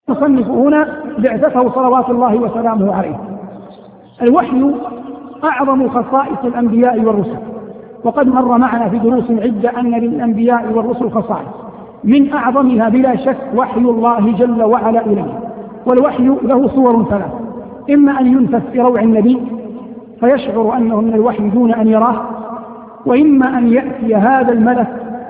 المصنف هنا بعثته صلوات الله وسلامه عليه. الوحي أعظم خصائص الأنبياء والرسل، وقد مر معنا في دروس عدة أن للأنبياء والرسل خصائص، من أعظمها بلا شك وحي الله جل وعلا إليه. والوحي له صور ثلاث: إما أن ينفث في روع النبي فيشعر أنه من الوحي دون أن يراه، وإما أن يأتي هذا الملك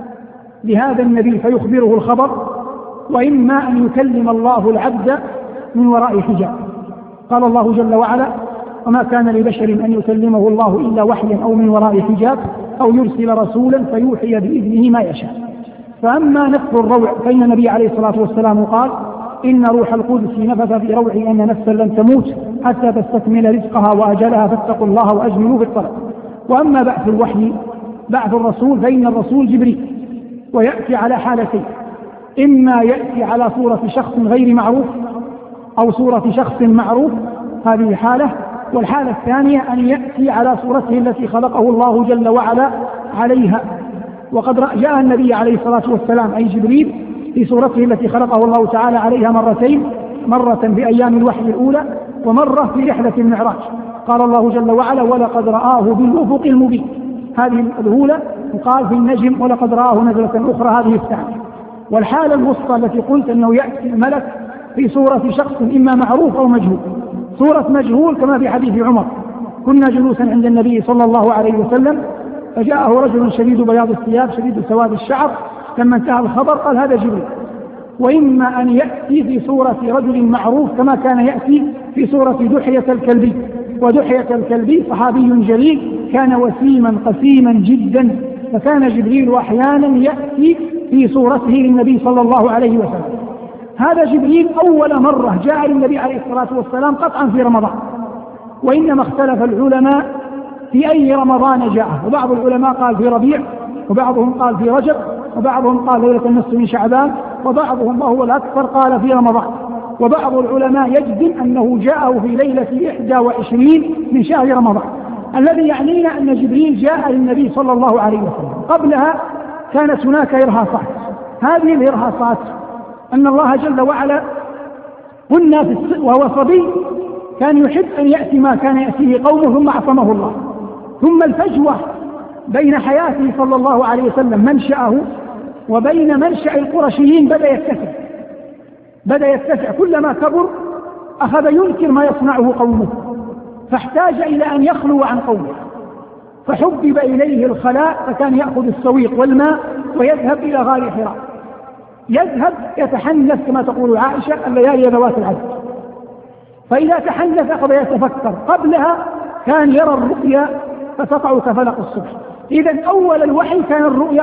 لهذا النبي فيخبره الخبر، وإما أن يكلم الله العبد من وراء حجاب. قال الله جل وعلا: وما كان لبشر أن يكلمه الله إلا وحيا أو من وراء حجاب أو يرسل رسولا فيوحي بإذنه ما يشاء. فأما نفث الروع فإن النبي عليه الصلاة والسلام قال: إن روح القدس نفث في روعي أن نفسا لن تموت حتى تستكمل رزقها وأجلها فاتقوا الله وأجملوا في الطلب. وأما بعث الوحي بعث الرسول فإن الرسول جبريل، ويأتي على حالتين: إما يأتي على صورة شخص غير معروف أو صورة شخص معروف، هذه حالة. والحالة الثانية أن يأتي على صورته التي خلقه الله جل وعلا عليها. وقد جاء النبي عليه الصلاة والسلام أي جبريل في صورته التي خلقه الله تعالى عليها مرتين، مرة بأيام الوحي الأولى ومرة في رحلة المعراج. قال الله جل وعلا: ولقد رآه بالأفق المبين. هذه الأولى، وقال في النجم: ولقد رآه نزلة أخرى، هذه الثانية. والحالة الوسطى التي قلت أنه يأتي الملك في صورة شخص إما معروف أو مجهول. صورة مجهول كما في حديث عمر: كنا جلوسا عند النبي صلى الله عليه وسلم فجاءه رجل شديد بياض الثياب شديد سواد الشعر، لما انتهى الخبر قال: هذا جبريل. وإما أن يأتي في صورة رجل معروف كما كان يأتي في صورة دحية الكلبي. ودحية الكلبي صحابي جليل كان وسيما قسيما جدا، فكان جبريل أحيانا يأتي في صورته للنبي صلى الله عليه وسلم. هذا جبريل أول مرة جاء للنبي عليه الصلاة والسلام قطعا في رمضان، وإنما اختلف العلماء في أي رمضان جاء. وبعض العلماء قال في ربيع، وبعضهم قال في رجب، وبعضهم قال ليلة النصف من شعبان، وبعضهم وهو الأكثر قال في رمضان. وبعض العلماء يجزم أنه جاءه في ليلة 21 من شهر رمضان. الذي يعنينا أن جبريل جاء للنبي صلى الله عليه وسلم. قبلها كانت هناك إرهاصات. هذه الإرهاصات أن الله جل وعلا قلنا وهو صبي كان يحب أن يأتي ما كان يأتيه قومه ثم عصمه الله. ثم الفجوة بين حياته صلى الله عليه وسلم منشأه وبين منشأ القرشيين بدأ يتسع. كلما كبر أخذ ينكر ما يصنعه قومه، فاحتاج إلى أن يخلو عن قومه، فحبب إليه الخلاء، فكان يأخذ السويق والماء ويذهب إلى غار حراء، يذهب يتحنث كما تقول عائشة: الليالي ذوات العدد. فإذا تحنث أخذ يتفكر. قبلها كان يرى الرؤيا فتقع كفلق الصبح. إذن أول الوحي كان الرؤيا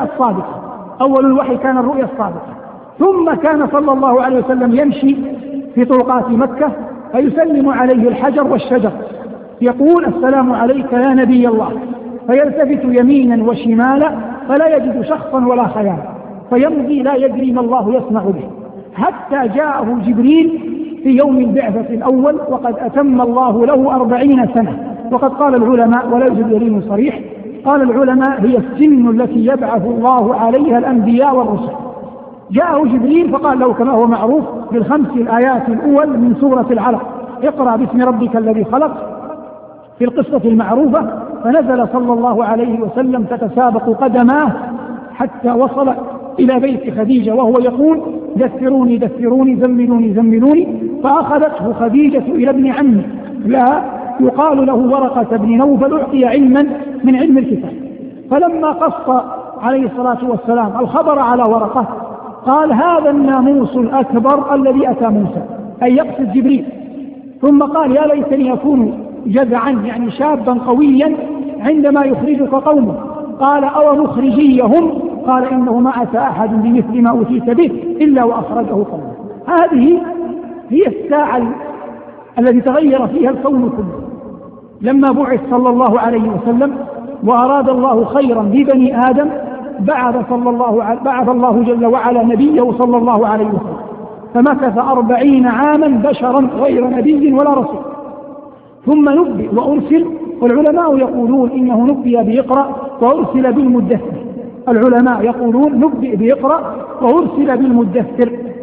الصادقة. ثم كان صلى الله عليه وسلم يمشي في طرقات مكة فيسلم عليه الحجر والشجر، يقول: السلام عليك يا نبي الله، فيلتفت يمينا وشمالا فلا يجد شخصا ولا خيالا، فيمضي لا يدري ما الله يصنع به، حتى جاءه جبريل في يوم البعثة الأول وقد أتم الله له 40 سنة. وقد قال العلماء، ولا يوجد دليل صريح، قال العلماء: هي السن التي يبعث الله عليها الأنبياء والرسل. جاءه جبريل فقال له كما هو معروف بالخمس الآيات الأول من سورة العلق: اقرأ باسم ربك الذي خلق، في القصة المعروفة. فنزل صلى الله عليه وسلم تتسابق قدماه حتى وصل إلى بيت خديجة وهو يقول: دثروني دثروني زملوني زملوني. فأخذته خديجة إلى ابن عمه لا يقال له ورقة بن نوفل، أعطي علما من علم الكتاب. فلما قص عليه الصلاة والسلام الخبر على ورقة قال: هذا الناموس الأكبر الذي أتى موسى، أي يقصد جبريل. ثم قال: يا ليتني أكون جذعا، يعني شابا قويا عندما يخرجك قومه. قال: أو مخرجيهم؟ قال: إنه ما أتى أحد بمثل ما أتيت به إلا وأخرجه قومه. هذه هي الساعة التي تغير فيها الكون كله. لما بعث صلى الله عليه وسلم وأراد الله خيرا ببني آدم بعث الله جل وعلا نبيه صلى الله عليه وسلم، فمكث 40 عاما بشرا غير نبي ولا رسول، ثم نبئ وأرسل. والعلماء يقولون إنه نبئ بإقرأ وأرسل بالمدثر. العلماء يقولون نبئ بإقرأ وأرسل بالمدثر،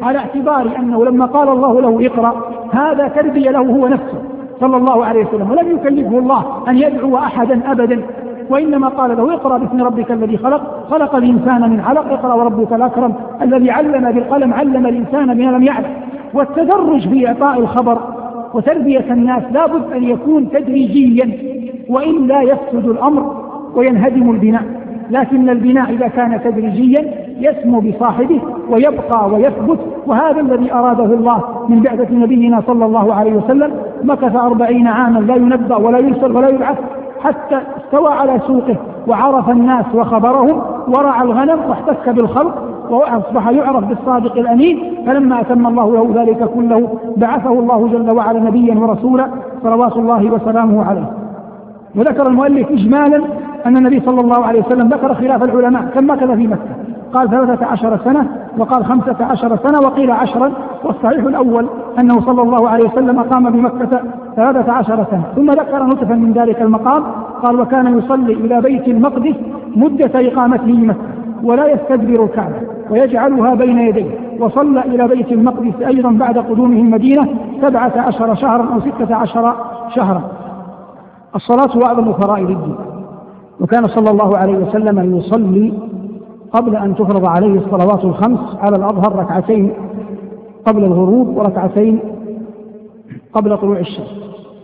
على اعتبار أنه لما قال الله له اقرأ هذا تربية له هو نفسه صلى الله عليه وسلم، ولم يكلفه الله أن يدعو أحدا أبدا، وإنما قال له اقرأ باسم ربك الذي خلق، خلق الإنسان من علق، اقرأ وربك الأكرم الذي علم بالقلم، علم الإنسان بما لم يعلم. والتدرج في إعطاء الخبر وتربية الناس لا بد أن يكون تدريجيا، وإلا يفسد الأمر وينهدم البناء. لكن البناء إذا كان تدريجيا يسمو بصاحبه ويبقى ويثبت، وهذا الذي أراده الله من بعثة نبينا صلى الله عليه وسلم. مكث 40 عاما لا ينبأ ولا يرسل ولا يبعث حتى استوى على سوقه وعرف الناس وخبرهم ورعى الغنم واحتك بالخلق وأصبح يعرف بالصادق الأمين. فلما أتم الله له ذلك كله بعثه الله جل وعلا نبيا ورسولا صلوات الله وسلامه عليه. وذكر المؤلف إجمالا أن النبي صلى الله عليه وسلم ذكر خلاف العلماء كم مكث في مكة، قال 13 سنة وقال 15 سنة وقيل 10، والصحيح الأول أنه صلى الله عليه وسلم قام بمكة 13 سنة. ثم ذكر نطفا من ذلك المقام، قال وكان يصلي إلى بيت المقدس مدة إقامته بمكة ولا يستدبر الكعبة ويجعلها بين يديه، وصلى إلى بيت المقدس أيضا بعد قدومه المدينة 17 شهرا أو 16 شهرا. الصلاة أعظم فرائض الدين، وكان صلى الله عليه وسلم يصلي قبل أن تفرض عليه الصلوات الخمس على الأظهر ركعتين قبل الغروب وركعتين قبل طلوع الشمس،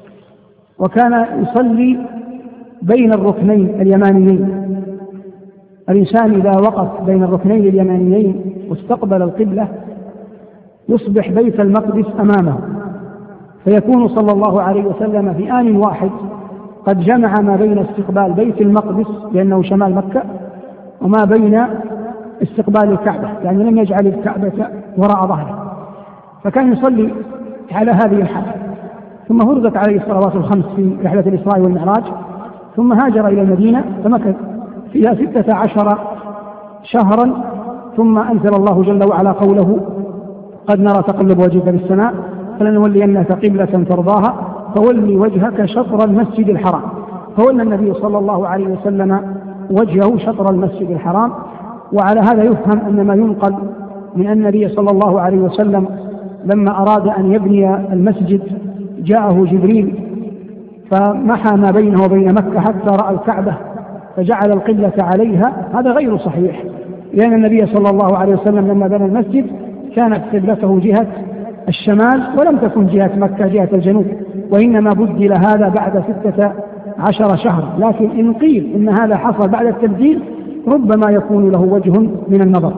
وكان يصلي بين الركنين اليمانيين. الإنسان إذا وقف بين الركنين اليمانيين واستقبل القبلة يصبح بيت المقدس أمامه، فيكون صلى الله عليه وسلم في آن واحد قد جمع ما بين استقبال بيت المقدس لأنه شمال مكة وما بين استقبال الكعبة، يعني لم يجعل الكعبة وراء ظهره، فكان يصلي على هذه الحالة. ثم فرضت عليه الصلوات الخمس في رحلة الإسراء والمعراج، ثم هاجر إلى المدينة فمكث فيها 16 شهرا، ثم أنزل الله جل وعلا قوله قد نرى تقلب وجهك في السماء فلنولينك قبلة ترضاها فولي وجهك شطر المسجد الحرام. فولى النبي صلى الله عليه وسلم وجهه شطر المسجد الحرام. وعلى هذا يفهم أن ما ينقل من النبي صلى الله عليه وسلم لما أراد أن يبني المسجد جاءه جبريل فمحى ما بينه وبين مكة حتى رأى الكعبة فجعل القبلة عليها، هذا غير صحيح، لأن النبي صلى الله عليه وسلم لما بنى المسجد كانت قبلته جهة الشمال ولم تكن جهة مكة جهة الجنوب، وإنما بدل هذا بعد 16 شهرا. لكن إن قيل إن هذا حصل بعد التبديل ربما يكون له وجه من النظر.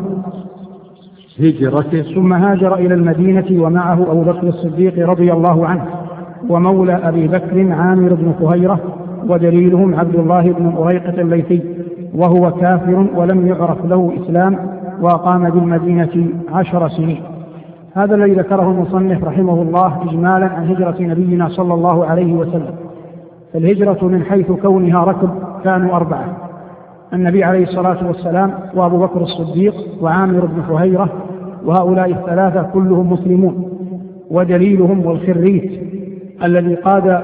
هجرته ثم هاجر إلى المدينة ومعه أبو بكر الصديق رضي الله عنه ومولى أبي بكر عامر بن فهيرة، ودليلهم عبد الله بن أريقط الليثي، وهو كافر ولم يعرف له إسلام، وأقام بالمدينة 10 سنين. هذا الذي ذكره المصنف رحمه الله إجمالا عن هجرة نبينا صلى الله عليه وسلم. فالهجرة من حيث كونها ركب كانوا 4: النبي عليه الصلاة والسلام وأبو بكر الصديق وعامر بن فهيرة، وهؤلاء الثلاثة كلهم مسلمون. ودليلهم والخريت الذي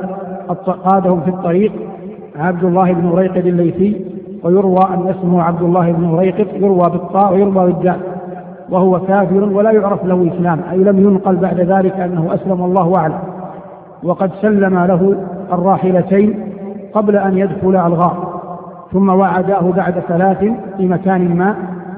قادهم في الطريق عبد الله بن أريقط الليثي، ويروى أن اسمه عبد الله بن أريقط، يروى بالطاء ويروى بالدال، وهو كافر ولا يعرف له إسلام، أي لم ينقل بعد ذلك أنه أسلم، الله أعلم. وقد سلم له الراحلتين قبل أن يدخل الغار، ثم وعداه بعد 3 في مكان ما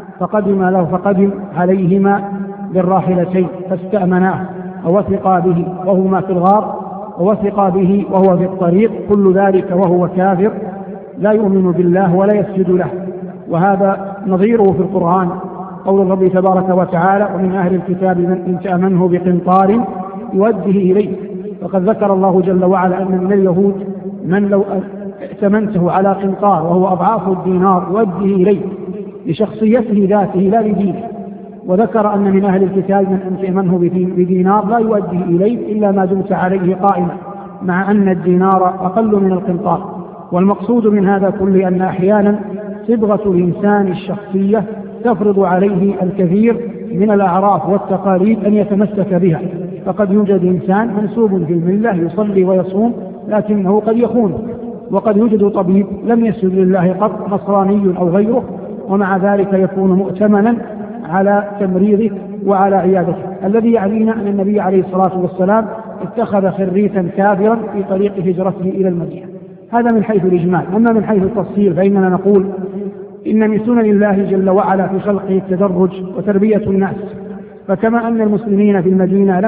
فقدم عليهما بالراحلتين فاستأمناه ووثقا به وهما في الغار، ووثقا به وهو في الطريق، كل ذلك وهو كافر لا يؤمن بالله ولا يسجد له. وهذا نظيره في القرآن قول الرب تبارك وتعالى: ومن أهل الكتاب من إن تأمنه بقنطار يؤديه إليه. وقد ذكر الله جل وعلا أن من اليهود من لو ائتمنته على قنطار وهو أضعاف الدينار يؤديه إليه لشخصيته ذاته لا لدينه. وذكر أن من أهل الكتاب من أن تأمنه بدينار لا يؤديه إليه إلا ما دمت عليه قائما، مع أن الدينار أقل من القنطار. والمقصود من هذا كله أن أحيانا صبغة الإنسان الشخصية تفرض عليه الكثير من الأعراف والتقاليد أن يتمسك بها. فقد يوجد إنسان منسوب في الملة يصلي ويصوم لكنه قد يخون، وقد يوجد طبيب لم يسجد لله قط، نصراني أو غيره، ومع ذلك يكون مؤتمنا على تمريضك وعلى عيادتك. الذي يعنينا أن النبي عليه الصلاة والسلام اتخذ خريتا كافرا في طريق هجرته إلى المدينة. هذا من حيث الإجمال. أما من حيث التفصيل فإننا نقول إن من سنن الله جل وعلا في خلقه التدرج وتربية الناس، فكما أن المسلمين في المدينة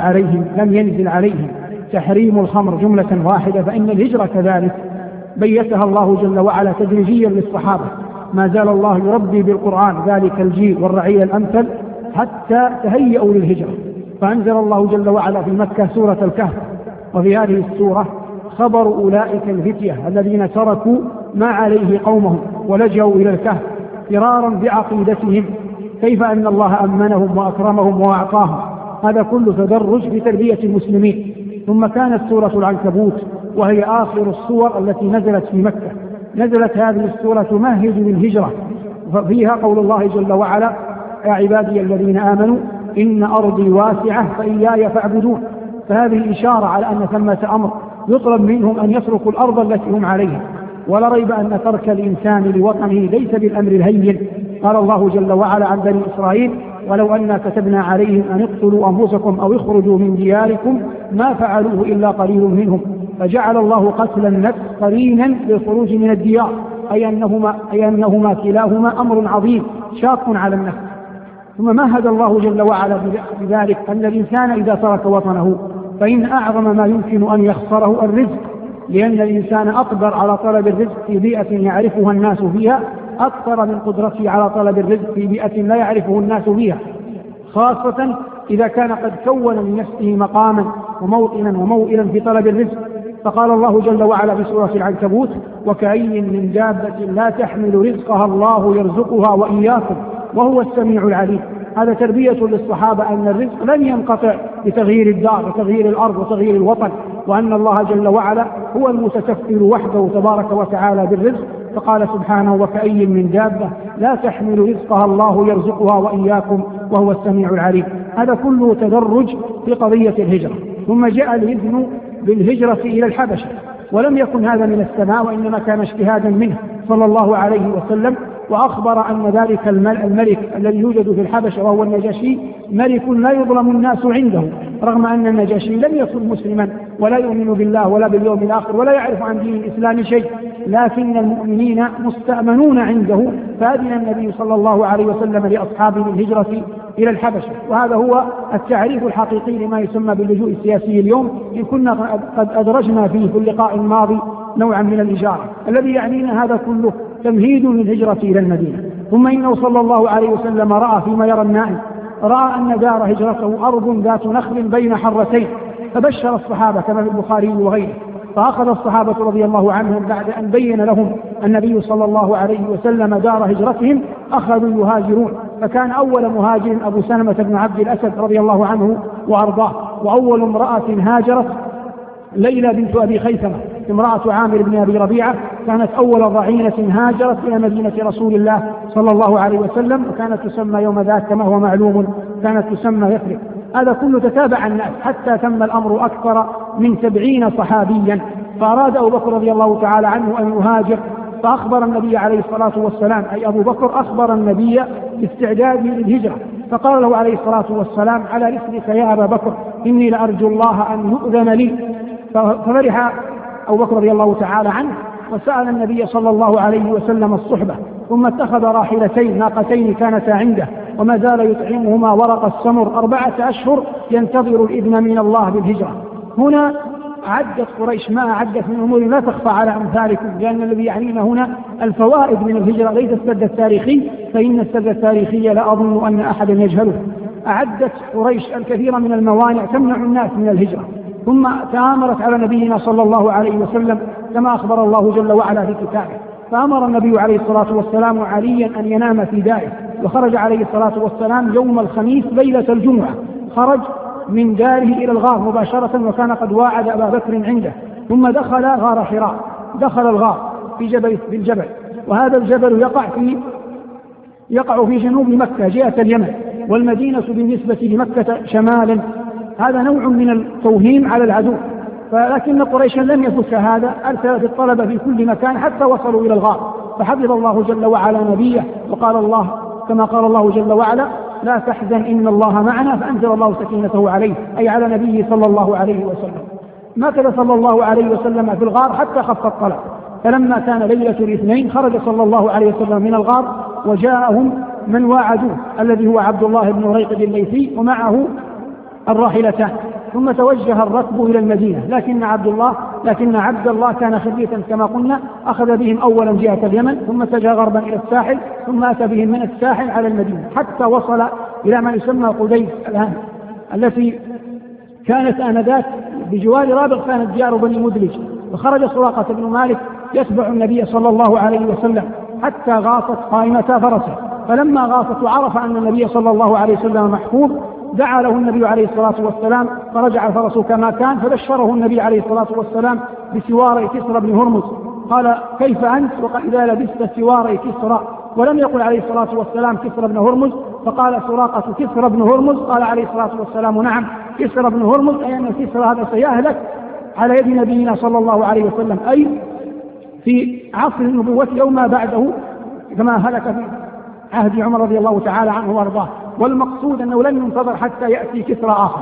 لم ينزل عليهم تحريم الخمر جملة واحدة، فإن الهجرة كذلك بيتها الله جل وعلا تدريجيا للصحابة. ما زال الله يربي بالقرآن ذلك الجيل والرعيل الأمثل حتى تهيئوا للهجرة، فأنزل الله جل وعلا في مكة سورة الكهف، وفي هذه السورة خبر أولئك الفتية الذين تركوا ما عليه قومهم ولجأوا إلى الكهف فرارا بعقيدتهم، كيف أن الله أمنهم وأكرمهم وأعطاهم. هذا كله تدرج في تربية المسلمين. ثم كانت سورة العنكبوت وهي آخر السور التي نزلت في مكة. نزلت هذه السورة تمهد للهجرة، ففيها قول الله جل وعلا: يا عبادي الذين آمنوا إن أرضي واسعة فإياي فاعبدون. فهذه إشارة على أن ثمة أمر يطلب منهم أن يتركوا الأرض التي هم عليها. ولا ريب أن ترك الإنسان لوطنه ليس بالأمر الهين. قال الله جل وعلا عن بني إسرائيل: ولو أنا كتبنا عليهم أن اقتلوا أنفسكم أو اخرجوا من دياركم ما فعلوه إلا قليل منهم. فجعل الله قتل النفس قرينا للخروج من الديار، أي أنهما كلاهما أمر عظيم شاق على النفس. ثم مهد الله جل وعلا بذلك أن الإنسان إذا ترك وطنه فإن أعظم ما يمكن أن يخسره الرزق، لأن الإنسان أقدر على طلب الرزق في بيئة يعرفها الناس فيها أكثر من قدرته على طلب الرزق في بيئة لا يعرفه الناس فيها، خاصة إذا كان قد كون لنفسه مقاما وموطنا وموئلا في طلب الرزق. فقال الله جل وعلا في سورة العنكبوت: وكأي من دابة لا تحمل رزقها الله يرزقها وإياكم وهو السميع العليم. هذا تربية للصحابة أن الرزق لن ينقطع بتغيير الدار وتغيير الأرض وتغيير الوطن، وأن الله جل وعلا هو المتكفل وحده تبارك وتعالى بالرزق. فقال سبحانه: وكأي من دابة لا تحمل رزقها الله يرزقها وإياكم وهو السميع العليم. هذا كله تدرج في قضية الهجرة. ثم جاء الإذن بالهجرة إلى الحبشة، ولم يكن هذا من السماء، وإنما كان اجتهادا منه صلى الله عليه وسلم. وأخبر أن ذلك الملك الذي يوجد في الحبشة وهو النجاشي ملك لا يظلم الناس عنده، رغم أن النجاشي لم يكن مسلما ولا يؤمن بالله ولا باليوم الآخر ولا يعرف عن دين الإسلام شيء، لكن المؤمنين مستأمنون عنده. فأذن النبي صلى الله عليه وسلم لأصحابه بالهجرة إلى الحبشة. وهذا هو التعريف الحقيقي لما يسمى باللجوء السياسي اليوم، إن كنا قد أدرجنا فيه في اللقاء الماضي نوعا من الإجارة. الذي يعنينا هذا كله تمهيد للهجرة إلى المدينة. ثم إنه صلى الله عليه وسلم رأى فيما يرى النائم، رأى أن دار هجرته أرض ذات نخل بين حرتين، فبشر الصحابة كما في البخاري وغيره. فأخذ الصحابة رضي الله عنهم بعد أن بين لهم النبي صلى الله عليه وسلم دار هجرتهم أخذوا يهاجرون. فكان أول مهاجر أبو سلمة بن عبد الأسد رضي الله عنه وأرضاه. وأول امرأة هاجرت ليلى بنت أبي خيثمة امرأة عامر بن أبي ربيعة، كانت أول ضعينة هاجرت إلى مدينة رسول الله صلى الله عليه وسلم، وكانت تسمى يوم ذاك كما هو معلوم كانت تسمى يثرب. هذا كله تتابع الناس حتى تم الأمر أكثر من 70 صحابيا. فأراد أبو بكر رضي الله تعالى عنه أن يهاجر، فأخبر النبي عليه الصلاة والسلام، أي أبو بكر أخبر النبي باستعداده للهجرة، فقال له عليه الصلاة والسلام: على رسلك يا أبا بكر، إني لأرجو الله أن يؤذن لي. ففرح أبو بكر رضي الله تعالى عنه وسأل النبي صلى الله عليه وسلم الصحبة، ثم اتخذ راحلتين ناقتين كانتا عنده، وما زال يطعمهما ورق السمر 4 أشهر ينتظر الإذن من الله بالهجرة. هنا عدت قريش ما عدت من أمور لا تخفى على أمثالكم، لأن الذي يعنينا هنا الفوائد من الهجرة ليس السد التاريخي، فإن السد التاريخي لا أظن أن أحدا يجهله. أعدت قريش الكثير من الموانع تمنع الناس من الهجرة، ثم تآمرت على نبينا صلى الله عليه وسلم كما أخبر الله جل وعلا في كتابه. فأمر النبي عليه الصلاة والسلام عليا أن ينام في داره، وخرج عليه الصلاة والسلام يوم الخميس ليلة الجمعة، خرج من داره إلى الغار مباشرة، وكان قد واعد أبا بكر عنده. ثم دخل غار حراء، دخل الغار في الجبل، وهذا الجبل يقع في جنوب مكة جهة اليمن، والمدينة بالنسبة لمكة شمالا. هذا نوع من التوهيم على العدو، فلكن قريشا لم يفك هذا، أرسلت الطلبة في كل مكان حتى وصلوا إلى الغار. فحفظ الله جل وعلا نبيه، وقال الله كما قال الله جل وعلا: لا تحزن إن الله معنا، فأنزل الله سكينته عليه، أي على نبيه صلى الله عليه وسلم. مكث صلى الله عليه وسلم في الغار حتى خف الطلع، فلما كان ليلة الاثنين خرج صلى الله عليه وسلم من الغار وجاءهم من واعدوه الذي هو عبد الله بن أريقد الليثي ومعه الراحلتان، ثم توجه الركب إلى المدينة، لكن عبد الله كان خبيثا كما قلنا، أخذ بهم أولا جهة اليمن، ثم اتجه غربا إلى الساحل، ثم أتى بهم من الساحل على المدينة حتى وصل إلى ما يسمى قديس الآن، التي كانت آنذاك بجوار رابغ كانت ديار بني مدلج. وخرج سراقة بن مالك يتبع النبي صلى الله عليه وسلم حتى غاصت قائمة فرسه، فلما غاصت وعرف أن النبي صلى الله عليه وسلم محفوظ دعا له النبي عليه الصلاة والسلام، فرجع الفرس كما كان، فبشره النبي عليه الصلاة والسلام بسواري كسرى بن هرمز. قال: كيف أنت إذا لبست سواري كسرى؟ ولم يقل عليه الصلاة والسلام كسرى بن هرمز، فقال سراقة: كسرى بن هرمز. قال عليه الصلاة والسلام: نعم، كسرى بن هرمز، أي أن كسرى هذا سيهلك على يد نبينا صلى الله عليه وسلم، أي في عصر النبوة يوم ما بعده، كما هلك في عهد عمر رضي الله تعالى عنه وارضاه. والمقصود أنه لن ينتظر حتى يأتي كسرى آخر.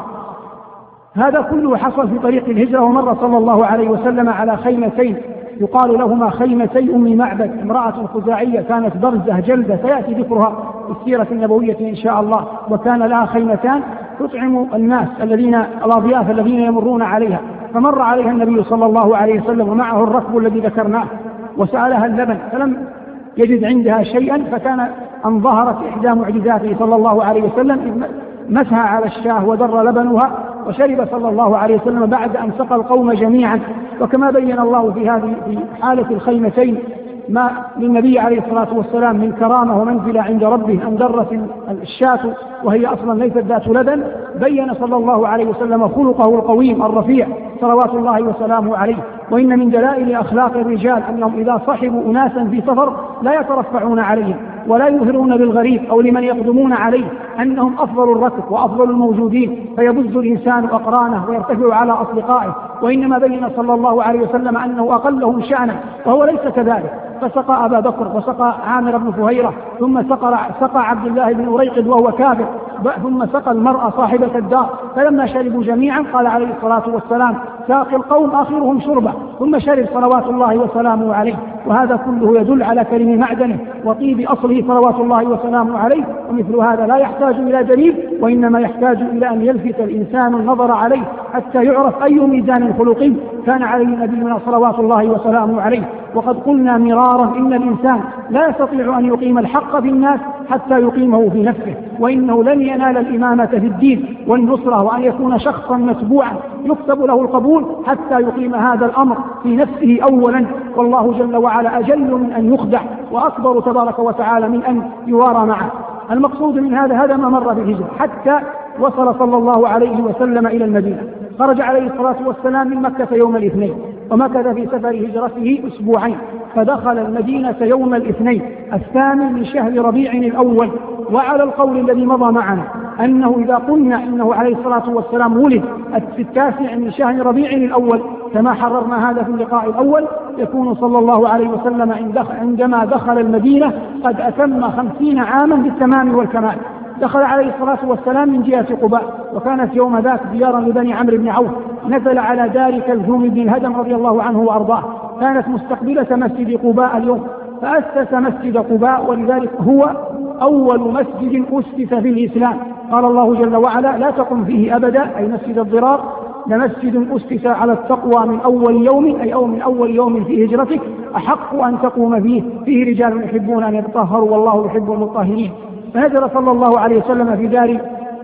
هذا كله حصل في طريق الهجرة، ومر صلى الله عليه وسلم على خيمتين يقال لهما خيمتي أم معبد، امرأة خزاعية كانت برزة جلدة سيأتي ذكرها في السيرة النبوية إن شاء الله، وكان لها خيمتان تطعم الناس الأضياف الذين يمرون عليها، فمر عليها النبي صلى الله عليه وسلم ومعه الركب الذي ذكرناه، وسألها اللبن فلم يجد عندها شيئا، فكان أن ظهرت إحدى معجزاته صلى الله عليه وسلم إذ مسها على الشاه ودر لبنها، وشرب صلى الله عليه وسلم بعد أن سقى القوم جميعا. وكما بين الله في حالة الخيمتين ما للنبي عليه الصلاة والسلام من كرامة ومنزلة عند ربه أن درت الشاة وهي أصلا ليست ذات لبن، بين صلى الله عليه وسلم خلقه القويم الرفيع صلوات الله وسلامه عليه. وإن من دلائل أخلاق الرجال أنهم إذا صحبوا أناسا في سفر لا يترفعون عليهم ولا يظهرون للغريب أو لمن يقدمون عليه أنهم أفضل الركب وأفضل الموجودين، فيبز الإنسان أقرانه ويرتفع على أصدقائه، وإنما بين صلى الله عليه وسلم أنه أقلهم شأنا وهو ليس كذلك، فسقى أبا بكر وسقى عامر بن فهيرة، ثم سقى عبد الله بن أريقد وهو كافر، ثم سقى المرأة صاحبة الدار. فلما شربوا جميعا قال عليه الصلاة والسلام: ساقي القوم آخرهم شربا، ثم شرب صلوات الله وسلامه عليه. وهذا كله يدل على كريم معدنه وطيب أصله صلوات الله وسلامه عليه. ومثل هذا لا يحتاج إلى دليل، وإنما يحتاج إلى أن يلفت الإنسان النظر عليه حتى يعرف أي ميزان خلقي كان عليه نبينا صلوات الله وسلامه عليه. وقد قلنا مرارا إن الإنسان لا يستطيع أن يقيم الحق في الناس حتى يقيمه في نفسه، وإنه لن ينال الإمامة في الدين والنصرة وأن يكون شخصا متبوعا يكتب له القبول حتى يقيم هذا الأمر في نفسه أولا، والله جل وعلا أجل من أن يخدع وأكبر تبارك وتعالى من أن يوارى معه. المقصود من هذا ما مر بالهجرة حتى وصل صلى الله عليه وسلم إلى المدينة. خرج عليه الصلاة والسلام من مكة يوم الاثنين، ومكث في سفر هجرته أسبوعين، فدخل المدينة يوم الاثنين الثامن من شهر ربيع الأول. وعلى القول الذي مضى معنا أنه إذا قلنا إنه عليه الصلاة والسلام ولد في التاسع من شهر ربيع الأول كما حررنا هذا في اللقاء الأول، يكون صلى الله عليه وسلم عندما دخل المدينة قد أتم 50 عاما بالتمام والكمال. دخل عليه الصلاة والسلام من جهة قباء، وكانت يوم ذاك ديارا لبني عمرو بن عوف، نزل على دار كلثوم بن الهدم رضي الله عنه وأرضاه، كانت مستقبلة مسجد قباء اليوم، فأسس مسجد قباء، ولذلك هو أول مسجد أسس في الإسلام. قال الله جل وعلا: لا تقم فيه أبدا، أي مسجد الضرار، لمسجد أسس على التقوى من أول يوم، أي أو من أول يوم في هجرتك أحق أن تقوم فيه رجال يحبون أن يتطهروا والله يحب المطهرين. فهجر صلى الله عليه وسلم في دار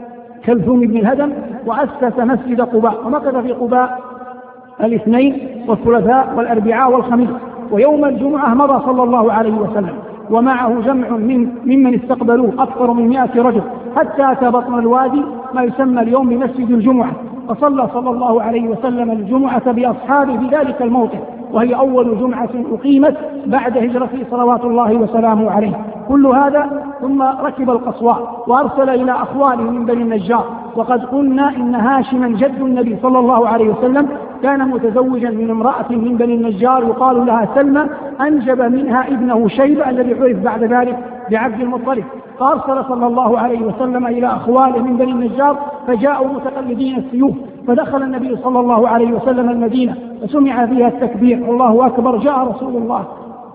كلثوم بن الهدم وأسس مسجد قباء، ومكث في قباء الاثنين والثلاثاء والأربعاء والخميس. ويوم الجمعة مضى صلى الله عليه وسلم ومعه جمع ممن استقبلوه أكثر من 100 رجل، حتى أتى بطن الوادي ما يسمى اليوم بمسجد الجمعة، فصلى صلى الله عليه وسلم الجمعة بأصحابه في ذلك الموطن، وهي أول جمعة أقيمت بعد هجرته صلوات الله وسلامه عليه. كل هذا ثم ركب القصواء وأرسل إلى أخواله من بني النجار. وقد قلنا إن هاشما جد النبي صلى الله عليه وسلم كان متزوجا من امرأة من بني النجار يقال لها سلمى، أنجب منها ابنه شيبة الذي عرف بعد ذلك بعبد المطلب، فأرسل صلى الله عليه وسلم إلى أخواله من بني النجار فجاءوا متقلدين السيوف، فدخل النبي صلى الله عليه وسلم المدينة فسمع فيها التكبير الله أكبر، جاء رسول الله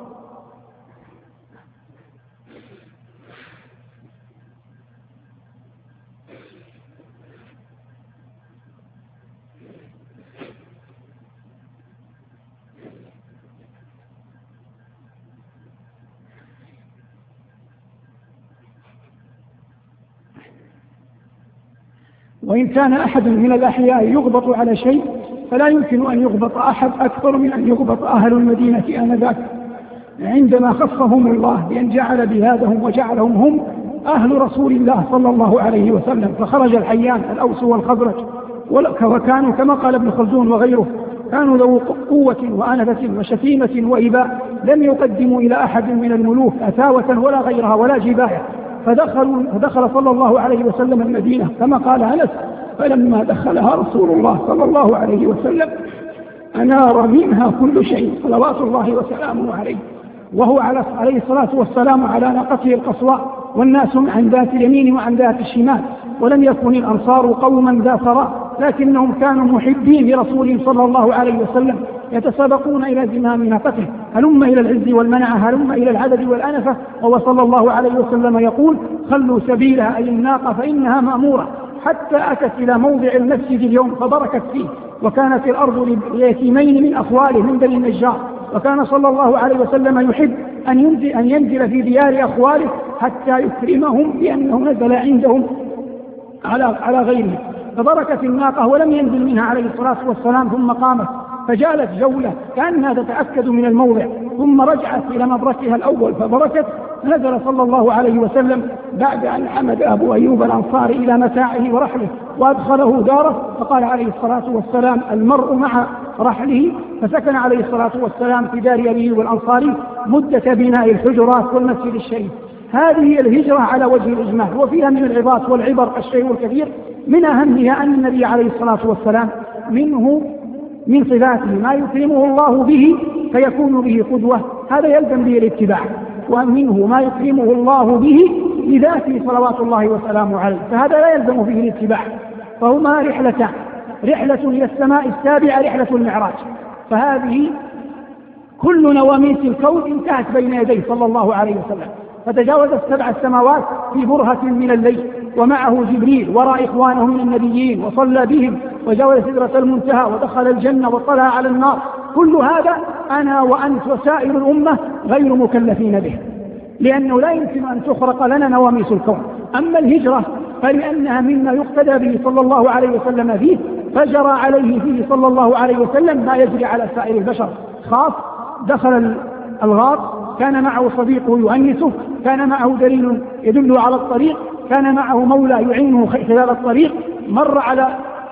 وإن كان أحد من الأحياء يغبط على شيء فلا يمكن أن يغبط أحد أكثر من أن يغبط أهل المدينة آنذاك، عندما خصهم الله بأن جعل بلادهم وجعلهم هم أهل رسول الله صلى الله عليه وسلم. فخرج الحيان الأوس والخزرج، وكانوا كما قال ابن خلدون وغيره كانوا ذو قوة وأنفة وشتيمة وإباء، لم يقدموا إلى أحد من الملوك أثاوة ولا غيرها ولا جباية. فدخل صلى الله عليه وسلم المدينة كما قال أنس: فلما دخلها رسول الله صلى الله عليه وسلم أنار منها كل شيء صلوات الله وسلامه عليه، وهو عليه الصلاة والسلام على ناقته القصواء، والناس عن ذات اليمين وعن ذات الشمال. ولم يكن الأنصار قوما ذا ثراء، لكنهم كانوا محبين لرسول صلى الله عليه وسلم، يتسابقون إلى زمام ناقته: هلم إلى العز والمنعة، هلم إلى العدد والأنفة. وهو صلى الله عليه وسلم يقول: خلوا سبيلها أي الناقة فإنها مأمورة، حتى أتت إلى موضع المسجد اليوم فبركت فيه، وكانت الأرض ليتيمين من أخواله من بني النجار. وكان صلى الله عليه وسلم يحب أن ينزل في ديار أخواله حتى يكرمهم بأنه نزل عندهم على غيره. فبركت الناقة ولم ينزل منها عليه الصلاة والسلام، ثم قامت فجالت جولة كأنها تتأكد من الموضع، ثم رجعت إلى مبركها الأول فبركت. نزل صلى الله عليه وسلم بعد أن عمد أبو أيوب الأنصاري إلى متاعه ورحله وأدخله داره، فقال عليه الصلاة والسلام: المرء مع رحله. فسكن عليه الصلاة والسلام في دار أبي أيوب الأنصاري مدة بناء الحجرات والمسجد الشريف. هذه الهجرة على وجه الإجمال، وفيها من العظات والعبر الشيء الكثير، من أهمها أن النبي عليه الصلاة والسلام من صفاته ما يكرمه الله به فيكون به قدوة، هذا يلزم به الاتباع، ومنه ما يكرمه الله به لذاته صلوات الله وسلامه عليه، فهذا لا يلزم فيه الاتباع. فهما رحلتان: رحلة إلى السماء السابعة، رحلة المعراج. فهذه كل نواميس الكون انتهت بين يديه صلى الله عليه وسلم، فتجاوز السبع السماوات في برهة من الليل، ومعه جبريل وراء إخوانه من النبيين وصلى بهم، وجاوز سدرة المنتهى ودخل الجنة وطلع على النار. كل هذا أنا وأنت وسائر الأمة غير مكلفين به، لأنه لا يمكن أن تخرق لنا نواميس الكون. أما الهجرة فلأنها مما يقتدى به صلى الله عليه وسلم فيه، فجرى عليه فيه صلى الله عليه وسلم ما يجري على سائر البشر. خاف، دخل الغار، كان معه صديقه يؤنسه، كان معه دليل يدل على الطريق، كان معه مولى يعينه خلال الطريق، مر على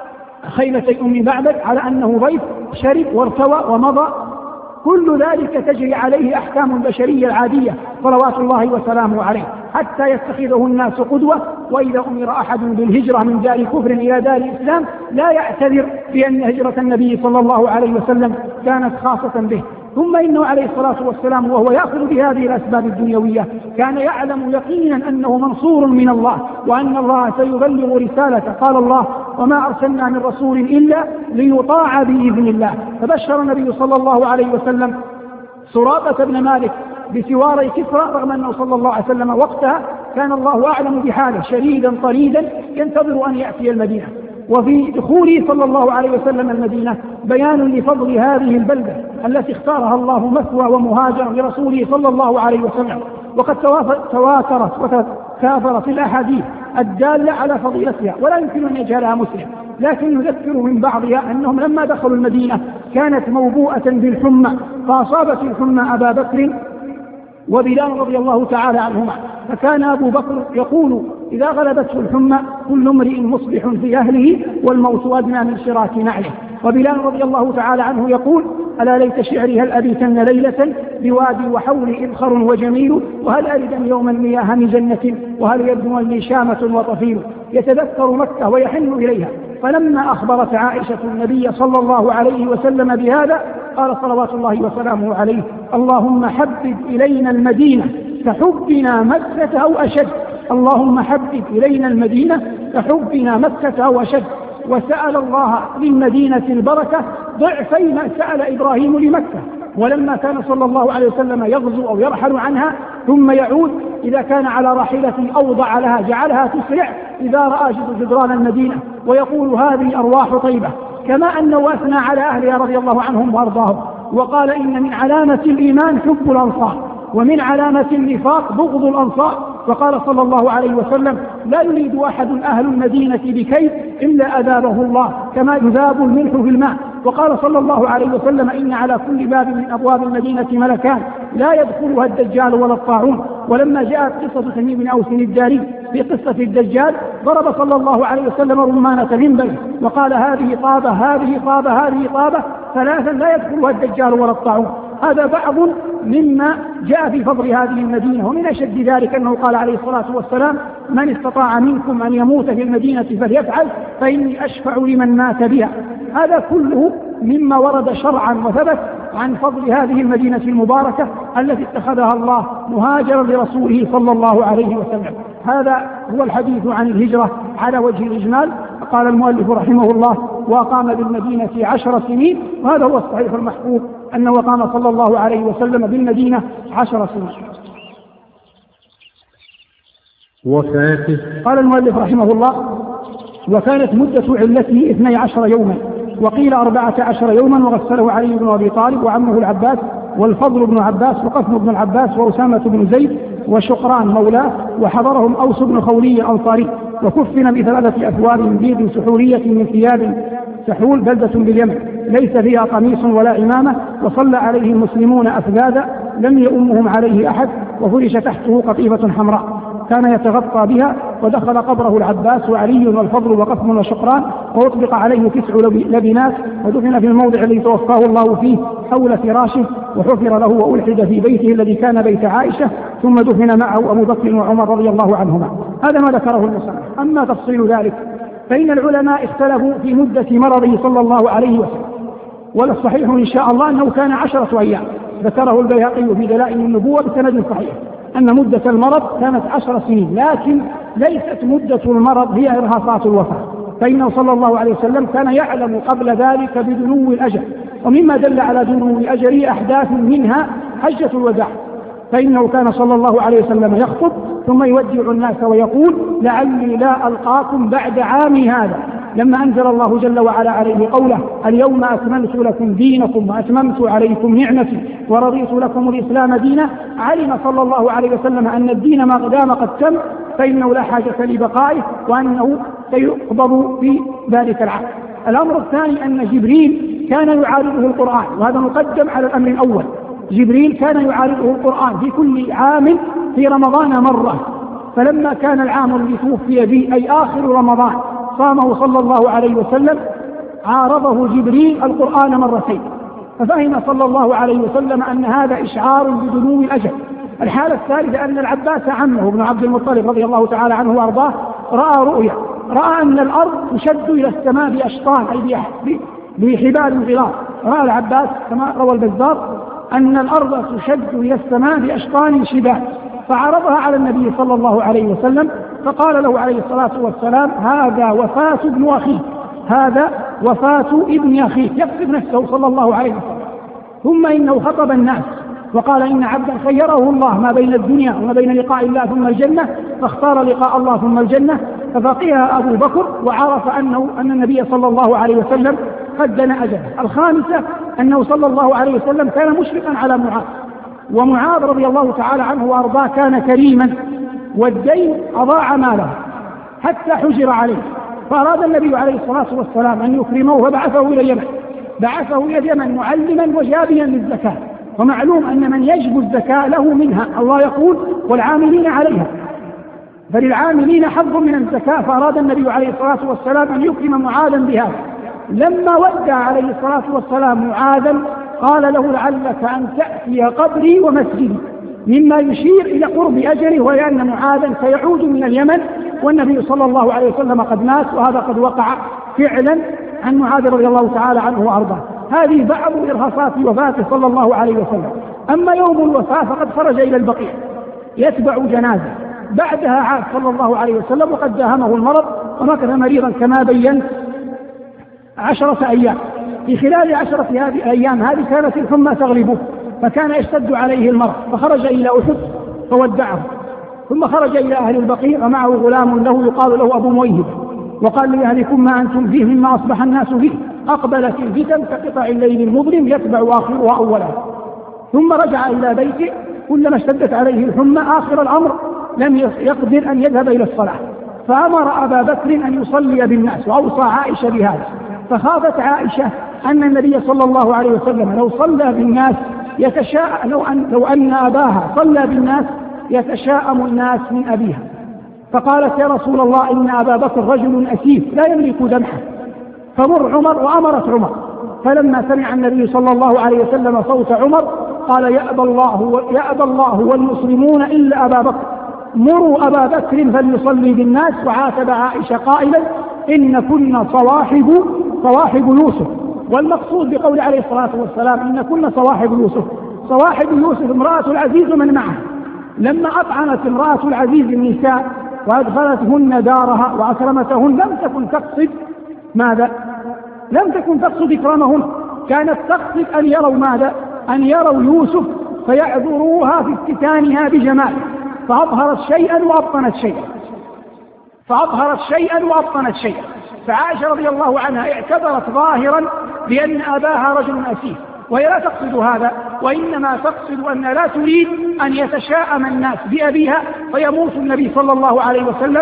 خيلتي أم بعبد على أنه ضيف، شرب وارتوى ومضى. كل ذلك تجري عليه أحكام البشرية العادية صلوات الله وسلامه عليه، حتى يتخذه الناس قدوة. وإذا أمر أحد بالهجرة من دار كفر إلى دار الإسلام لا يعتذر بأن هجرة النبي صلى الله عليه وسلم كانت خاصة به. ثم إنه عليه الصلاة والسلام وهو يأخذ بهذه الأسباب الدنيوية كان يعلم يقينا أنه منصور من الله، وأن الله سيبلغ رسالته. قال الله: وما أرسلنا من رسول إلا ليطاع بإذن الله. فبشر النبي صلى الله عليه وسلم سراقة بن مالك بسواري كسرى، رغم أنه صلى الله عليه وسلم وقتها كان الله أعلم بحاله، شريدا طريدا ينتظر أن يأتي المدينة. وفي دخوله صلى الله عليه وسلم المدينة بيان لفضل هذه البلدة التي اختارها الله مثوى ومهاجرا لرسوله صلى الله عليه وسلم. وقد تواترت وتكاثرت الأحاديث الدالة على فضيلتها، ولا يمكن أن يجهلها مسلم، لكن نذكر من بعضها أنهم لما دخلوا المدينة كانت موبوءة بالحمى، فأصابت الحمى أبا بكر وبلال رضي الله تعالى عنهما، فكان أبو بكر يقول إذا غلبته الحمى: كل امرئ مصبح في أهله والموت أدنى من شراك نعله. وبلال رضي الله تعالى عنه يقول: ألا ليت شعري هل أبيتن ليلة بوادي وحولي إذخر وجميل، وهل أرد يوما مياه من جنة، وهل يبدو لي شامة وطفيل. يتذكر مكة ويحن إليها. فلما أخبرت عائشة النبي صلى الله عليه وسلم بهذا قال صلوات الله وسلامه عليه: اللهم حبب إلينا المدينة كحبنا مكة أو أشد، اللهم حبب إلينا المدينة كحبنا مكة أو أشد. وسأل الله للمدينة البركة ضعفي ما سأل إبراهيم لمكة. ولما كان صلى الله عليه وسلم يغزو أو يرحل عنها ثم يعود، إذا كان على راحلة أوضع لها جعلها تسرع إذا رأى جدران المدينة ويقول هذه أرواح طيبة، كما أنه أثنى على أهلها رضي الله عنهم وأرضاهم وقال إن من علامة الإيمان حب الأنصار ومن علامة النفاق بغض الأنصار. وقال صلى الله عليه وسلم لا يريد أحد أهل المدينة بكيد إلا أذابه الله كما يذاب الملح في الماء. وقال صلى الله عليه وسلم إن على كل باب من أبواب المدينة ملكان لا يدخلها الدجال ولا الطاعون. ولما جاءت قصة تميم بن أوس الداري في قصة الدجال ضرب صلى الله عليه وسلم رمانة منبره وقال هذه طابة هذه طابة هذه طابة ثلاثا لا يدخلها الدجال ولا الطاعون. هذا بعض مما جاء في فضل هذه المدينة. ومن أشد ذلك أنه قال عليه الصلاة والسلام من استطاع منكم أن يموت في المدينة فليفعل فإني أشفع لمن مات بها. هذا كله مما ورد شرعا وثبت عن فضل هذه المدينة المباركة التي اتخذها الله مهاجرا لرسوله صلى الله عليه وسلم. هذا هو الحديث عن الهجرة على وجه الإجمال. قال المؤلف رحمه الله وأقام بالمدينة 10 سنين، وهذا هو الصحيح المحفوظ أنه قام صلى الله عليه وسلم بالمدينة 10 سنين. وفاته قال المؤلف رحمه الله وكانت مدة علته 12 يوما وقيل 14 يوما، وغسله علي بن أبي طالب وعمه العباس والفضل بن عباس وقسم بن العباس وأسامة بن زيد وشقران مولاه، وحضرهم أوس بن خولي الأنصاري، وكفن ب3 أثواب من بيض سحورية من ثياب سحول بلدة باليمن ليس فيها قميص ولا عمامة، وصلى عليه المسلمون أفذاذا لم يؤمهم عليه أحد، وفرش تحته قطيفة حمراء كان يتغطى بها. ودخل قبره العباس وعلي والفضل وقسم وشقران، وأطبق عليه 9 لبنات، ودفن في الموضع الذي توفاه الله فيه حول فراشه، وحفر له وألحد في بيته الذي كان بيت عائشة، ثم دفن معه أبو بكر وعمر رضي الله عنهما. هذا ما ذكره المصنف. أما تفصيل ذلك فإن العلماء اختلفوا في مدة مرضه صلى الله عليه وسلم، والصحيح إن شاء الله أنه كان 10 أيام، ذكره البيهقي في دلائل النبوة بسند صحيح أن مدة المرض كانت 10 سنين، لكن ليست مدة المرض هي إرهاصات الوفاة، فإنه صلى الله عليه وسلم كان يعلم قبل ذلك بدنو الأجل. ومما دل على دنو الأجل أحداث منها حجة الوداع، فإنه كان صلى الله عليه وسلم يخطب ثم يودع الناس ويقول لعلي لا ألقاكم بعد عامي هذا، لما أنزل الله جل وعلا عليه قوله اليوم أكملت لكم دينكم وأتممت عليكم نعمتي ورضيت لكم الإسلام دينا. علم صلى الله عليه وسلم أن الدين ما دام قد تم فإنه لا حاجة لبقائه، وأنه سيقبض في ذلك العام. الأمر الثاني أن جبريل كان يعارضه القرآن، وهذا مقدم على الأمر الأول. جبريل كان يعارضه القرآن في كل عام في رمضان مرة، فلما كان العام الذي توفي به أي آخر رمضان صامه صلى الله عليه وسلم عارضه جبريل القرآن مرتين، ففهم صلى الله عليه وسلم أن هذا إشعار بدنو الأجل. الحالة الثالثة أن العباس عمه ابن عبد المطلب رضي الله تعالى عنه وأرضاه رأى رؤيا، رأى أن الأرض تشد إلى السماء بأشطان أي بحبال غلاظ. رأى العباس كما روى البزار أن الأرض تشد إلى السماء بأشطان شبال، فعرضها على النبي صلى الله عليه وسلم، فقال له عليه الصلاة والسلام هذا وفاة ابن أخيه، هذا وفاة ابن أخيه، يقصد نفسه صلى الله عليه وسلم. ثم إنه خطب الناس وقال إن عبدا خيره الله ما بين الدنيا وما بين لقاء الله ثم الجنة، فاختار لقاء الله ثم الجنة، ففقها أبو بكر وعرف أن النبي صلى الله عليه وسلم قد دنا أجله. الخامسة أنه صلى الله عليه وسلم كان مشفقا على معاذ، ومعاذ رضي الله تعالى عنه وأرضاه كان كريما، والدين أضاع ماله حتى حجر عليه، فأراد النبي عليه الصلاة والسلام أن يكرمه فبعثه إلى اليمن، بعثه إلى اليمن معلما وجابيا للزكاة. ومعلوم أن من يجب الزكاة له منها، الله يقول والعاملين عليها، فللعاملين حظ من الزكاة، فأراد النبي عليه الصلاة والسلام أن يكرم معاذا بهذا. لما ودع عليه الصلاة والسلام معاذا قال له لعلك أن تأتي قبري ومسجدي، مما يشير إلى قرب أجله، ولأن معاذا سيعود من اليمن والنبي صلى الله عليه وسلم قد مات، وهذا قد وقع فعلا عن معاذ رضي الله تعالى عنه وأرضاه. هذه بعض إرهاصات وفاته صلى الله عليه وسلم. أما يوم الوفاة فقد خرج إلى البقيع، يتبع جنازة. بعدها عاد صلى الله عليه وسلم وقد داهمه المرض ومكث مريضا كما بينت 10 أيام. في خلال 10 أيام هذه كانت الحمى تغلبه، فكان يشتد عليه المرض، فخرج إلى أحد فودعه، ثم خرج إلى أهل البقيع ومعه غلام له يقال له أبو مويهب، وقال لأهلكم ما أنتم فيه مما أصبح الناس فيه، أقبلت الفتن كقطع الليل المظلم يتبع آخرها أولها. ثم رجع إلى بيته كلما اشتدت عليه الحمى، آخر الأمر لم يقدر أن يذهب إلى الصلاة، فأمر أبا بكر أن يصلي بالناس وأوصى عائشة بهذا. فخافت عائشة أن النبي صلى الله عليه وسلم لو صلى بالناس لو أن أباها صلى بالناس يتشاءم الناس من أبيها، فقالت يا رسول الله إن أبا بكر رجل أسيف لا يملك دمحه، فمر عمر، وأمرت عمر. فلما سمع النبي صلى الله عليه وسلم صوت عمر قال يأبى الله والمسلمون إلا أبا بكر، مروا أبا بكر فليصلي بالناس. وعاتب عائشة قائلا إن كنا صواحب يوسف. والمقصود بقول عليه الصلاة والسلام إن كنا صواحب يوسف، صواحب يوسف امرأة العزيز من معه. لما أطعنت امرأة العزيز النساء وأدخلتهن دارها وأكرمتهن لم تكن تقصد ماذا؟ لم تكن تقصد إكرامهن، كانت تقصد أن يروا ماذا؟ أن يروا يوسف فيعذروها في افتتانها بجماله، فأظهرت شيئا وأبطنت شيئا. فعائشة رضي الله عنها اعتبرت ظاهرا بأن أباها رجل أسيف، وهي لا تقصد هذا، وإنما تقصد أن لا تريد أن يتشاءم الناس بأبيها فيموت النبي صلى الله عليه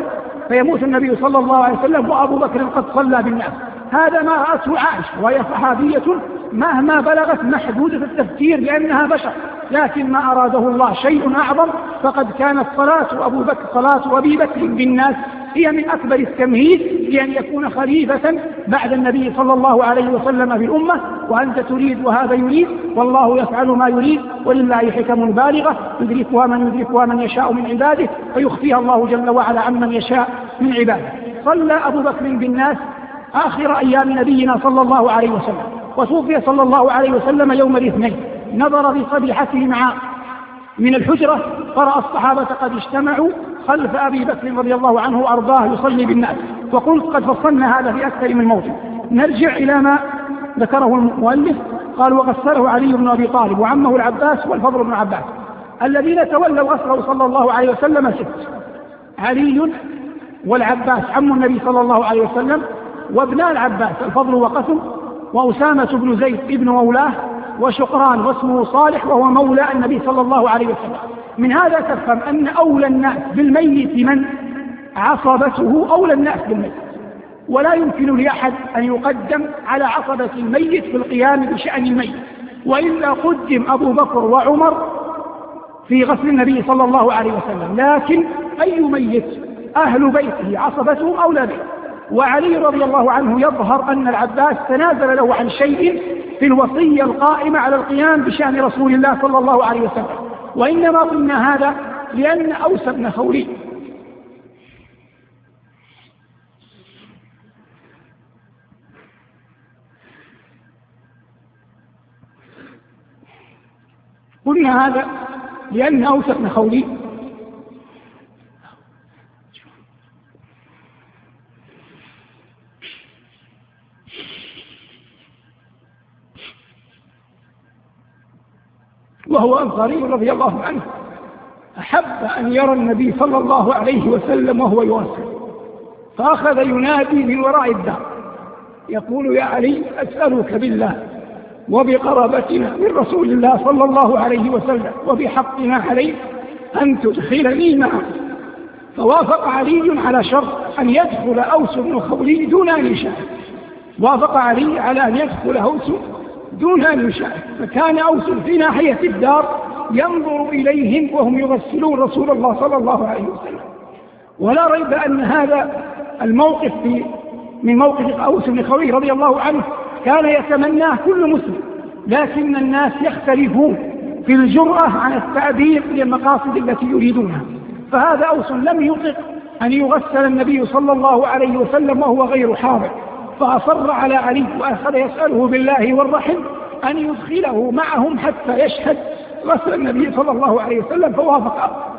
وسلم وأبو بكر قد صلى بالناس. هذا ما رأته عائشة، وهي صحابية مهما بلغت محدودة التفكير لأنها بشر، لكن ما أراده الله شيء أعظم، فقد كانت صلاة أبي بكر بالناس هي من أكبر التمهيد لأن يكون خليفة بعد النبي صلى الله عليه وسلم في الأمة. وأنت تريد وهذا يريد، والله يفعل ما يريد، ولله حكم بالغة يدركها من يشاء من عباده، ويخفيها الله جل وعلا عمن يشاء من عباده. صلى أبو بكر بالناس آخر أيام نبينا صلى الله عليه وسلم، وتوفي صلى الله عليه وسلم يوم الاثنين. نظر في صبيحته من الحجرة فرأى الصحابة قد اجتمعوا خلف أبي بكر رضي الله عنه وأرضاه يصلي بالناس. وقلت قد فصلنا هذا في أكثر من موضع. نرجع إلى ما ذكره المؤلف، قال وغسله علي بن أبي طالب وعمه العباس والفضل بن عباس. الذين تولوا غسله صلى الله عليه وسلم 6: علي والعباس عم النبي صلى الله عليه وسلم، وابناء العباس الفضل وقسم، وأسامة بن زيد ابن مولاه، وشقران واسمه صالح وهو مولى النبي صلى الله عليه وسلم. من هذا تفهم أن أولى الناس بالميت من عصبته أولى الناس بالميت، ولا يمكن لأحد أن يقدم على عصبة الميت في القيام بشأن الميت، وإلا قدم أبو بكر وعمر في غسل النبي صلى الله عليه وسلم. لكن أي ميت أهل بيته عصبته أولى به. وعلي رضي الله عنه يظهر أن العباس تنازل له عن شيء في الوصية القائمة على القيام بشأن رسول الله صلى الله عليه وسلم. وإنما قلنا هذا لأن أوس بن خولي وهو أنصاري رضي الله عنه أحب أن يرى النبي صلى الله عليه وسلم وهو يوصل، فأخذ ينادي من وراء الدار يقول يا علي أسألك بالله وبقرابتنا من رسول الله صلى الله عليه وسلم وبحقنا عليه أن تدخلني معه. فوافق علي على شرط أن يدخل أوس بن خولي دون أن يشارك، وافق علي على أن يدخل أوس دون أن يشارك، فكان أوس في ناحية الدار ينظر إليهم وهم يغسلون رسول الله صلى الله عليه وسلم. ولا ريب أن هذا الموقف من موقف أوس بن خولي رضي الله عنه كان يتمناه كل مسلم، لكن الناس يختلفون في الجرأة عن التعبير للمقاصد التي يريدونها. فهذا أوس لم يطق أن يغسل النبي صلى الله عليه وسلم وهو غير حاضر، فأصر على علي وأخذ يسأله بالله والرحم أن يدخله معهم حتى يشهد غسل النبي صلى الله عليه وسلم، فوافق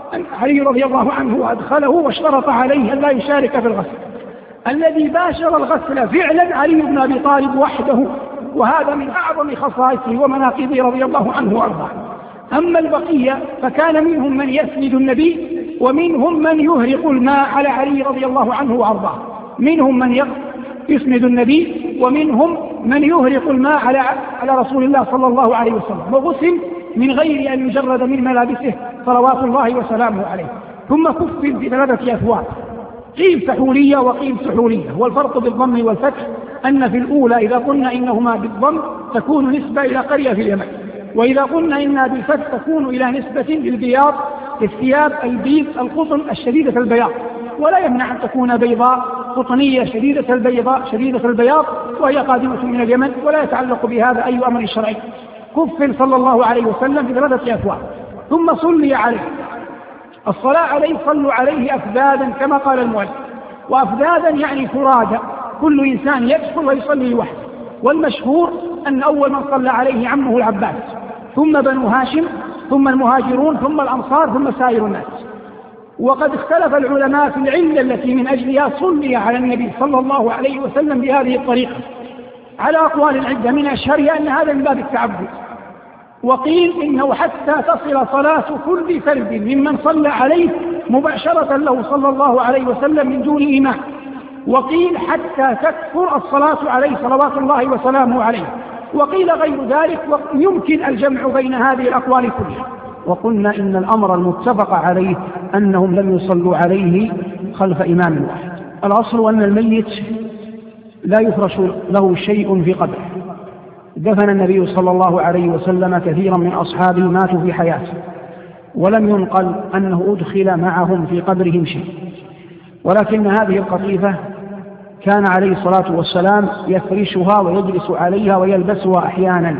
علي رضي الله عنه وأدخله واشترط عليه أن لا يشارك في الغسل. الذي باشر الغسل فعلا علي بن أبي طالب وحده، وهذا من أعظم خصائصه ومناقبه رضي الله عنه وأرضاه. أما البقية فكان منهم من يسند النبي، ومنهم من يهرق الماء على علي رضي الله عنه وأرضاه. منهم من يسند النبي، ومنهم من يهرق الماء على رسول الله صلى الله عليه وسلم، وغسل من غير أن يجرد من ملابسه صلوات الله وسلامه عليه. ثم كفل في 3 أثواب، قيل سحولية وقيل سحولية، والفرق بالضم والفتح أن في الأولى إذا قلنا إنهما بالضم تكون نسبة إلى قرية في اليمن، وإذا قلنا إنها بالفتح تكون إلى نسبة للبياض، الثياب البيض القطن الشديدة البياض، ولا يمنع أن تكون بيضاء قطنية شديدة البياض وهي قادمة من اليمن، ولا يتعلق بهذا أي أمر شرعي. كفل صلى الله عليه وسلم ب3 أثواب، ثم صلي عليه. الصلاة عليه صلوا عليه أفذاذا كما قال المؤلف، وأفذاذا يعني فرادى، كل إنسان يدخل ويصلي لوحده. والمشهور أن أول من صلى عليه عمه العباس، ثم بنو هاشم، ثم المهاجرون، ثم الأنصار، ثم سائر الناس. وقد اختلف العلماء في العلة التي من أجلها صلي على النبي صلى الله عليه وسلم بهذه الطريقة، على أقوال عدة، من أشهرها أن هذا من باب التعبد، وقيل إنه حتى تصل صلاة كل فرد ممن صلى عليه مباشرة له صلى الله عليه وسلم من دون إمام، وقيل حتى تكثر الصلاة عليه صلوات الله وسلامه عليه، وقيل غير ذلك، ويمكن الجمع بين هذه الأقوال كلها. وقلنا إن الأمر المتفق عليه أنهم لم يصلوا عليه خلف إمام واحد. الأصل أن الميت لا يفرش له شيء في قبره. دفن النبي صلى الله عليه وسلم كثيرا من أصحابه ماتوا في حياته، ولم ينقل أنه أدخل معهم في قبرهم شيء، ولكن هذه القطيفة كان عليه الصلاة والسلام يفرشها ويجلس عليها ويلبسها أحيانا،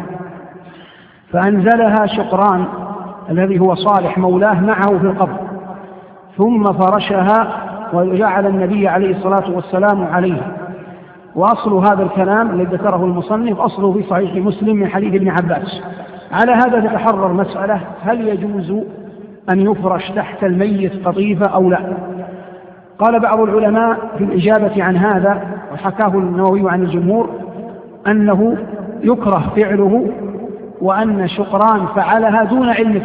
فأنزلها شقران الذي هو صالح مولاه معه في القبر، ثم فرشها وجعل النبي عليه الصلاة والسلام عليها. وأصل هذا الكلام الذي ذكره المصنف أصله في صحيح مسلم من حديث ابن عباس. على هذا تتحرر مسألة: هل يجوز أن يفرش تحت الميت قطيفة أو لا؟ قال بعض العلماء في الإجابة عن هذا، وحكاه النووي عن الجمهور، أنه يكره فعله، وأن شقران فعلها دون علم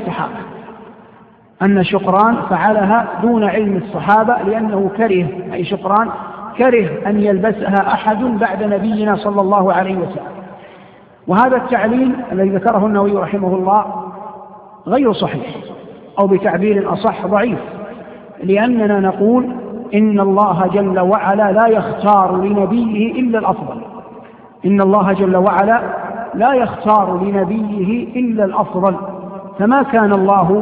الصحابة، لأنه كره، أي شقران كره أن يلبسها أحد بعد نبينا صلى الله عليه وسلم. وهذا التعليل الذي ذكره النووي رحمه الله غير صحيح، أو بتعبير أصح ضعيف، لأننا نقول إن الله جل وعلا لا يختار لنبيه إلا الأفضل. فما كان الله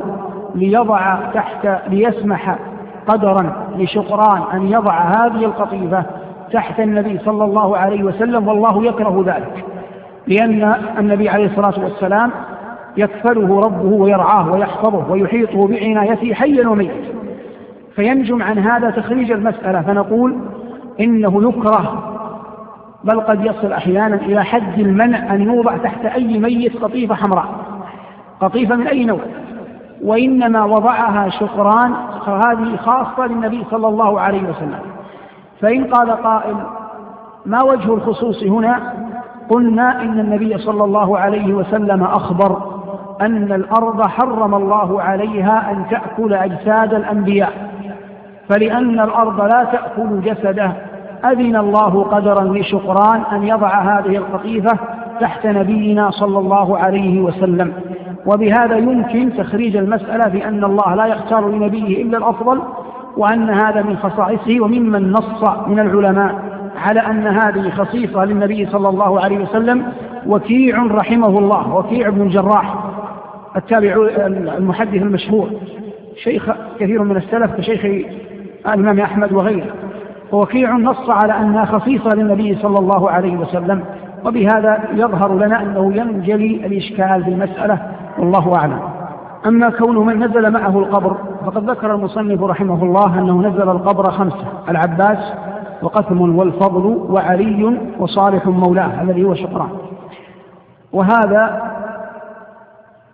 ليسمح قدرا لشقران أن يضع هذه القطيفة تحت النبي صلى الله عليه وسلم، والله يكره ذلك، لأن النبي عليه الصلاة والسلام يكفله ربه ويرعاه ويحفظه ويحيطه بعنايته حيا وميتا. فينجم عن هذا تخريج المسألة، فنقول إنه يكره، بل قد يصل أحيانا إلى حد المنع أن يوضع تحت أي ميت قطيفة حمراء، قطيفة من أي نوع، وإنما وضعها شقران، فهذه خاصة للنبي صلى الله عليه وسلم. فإن قال قائل: ما وجه الخصوص هنا؟ قلنا إن النبي صلى الله عليه وسلم أخبر أن الأرض حرم الله عليها أن تأكل أجساد الأنبياء، فلأن الأرض لا تأكل جسده أذن الله قدرا لشقران أن يضع هذه القطيفة تحت نبينا صلى الله عليه وسلم. وبهذا يمكن تخريج المسألة بأن الله لا يختار لنبيه إلا الأفضل، وأن هذا من خصائصه. وممن نص من العلماء على أن هذه خصيصة للنبي صلى الله عليه وسلم وكيع رحمه الله، وكيع بن الجراح التابع المحدث المشهور، شيخ كثير من السلف كشيخ الإمام أحمد وغيره. ووكيع نص على أنها خصيصة للنبي صلى الله عليه وسلم، وبهذا يظهر لنا أنه ينجلي الإشكال في المسألة، والله أعلم. أما كونه من نزل معه القبر، فقد ذكر المصنف رحمه الله أنه نزل القبر 5: العباس وقثم والفضل وعلي وصالح مولاه الذي هو شقران. وهذا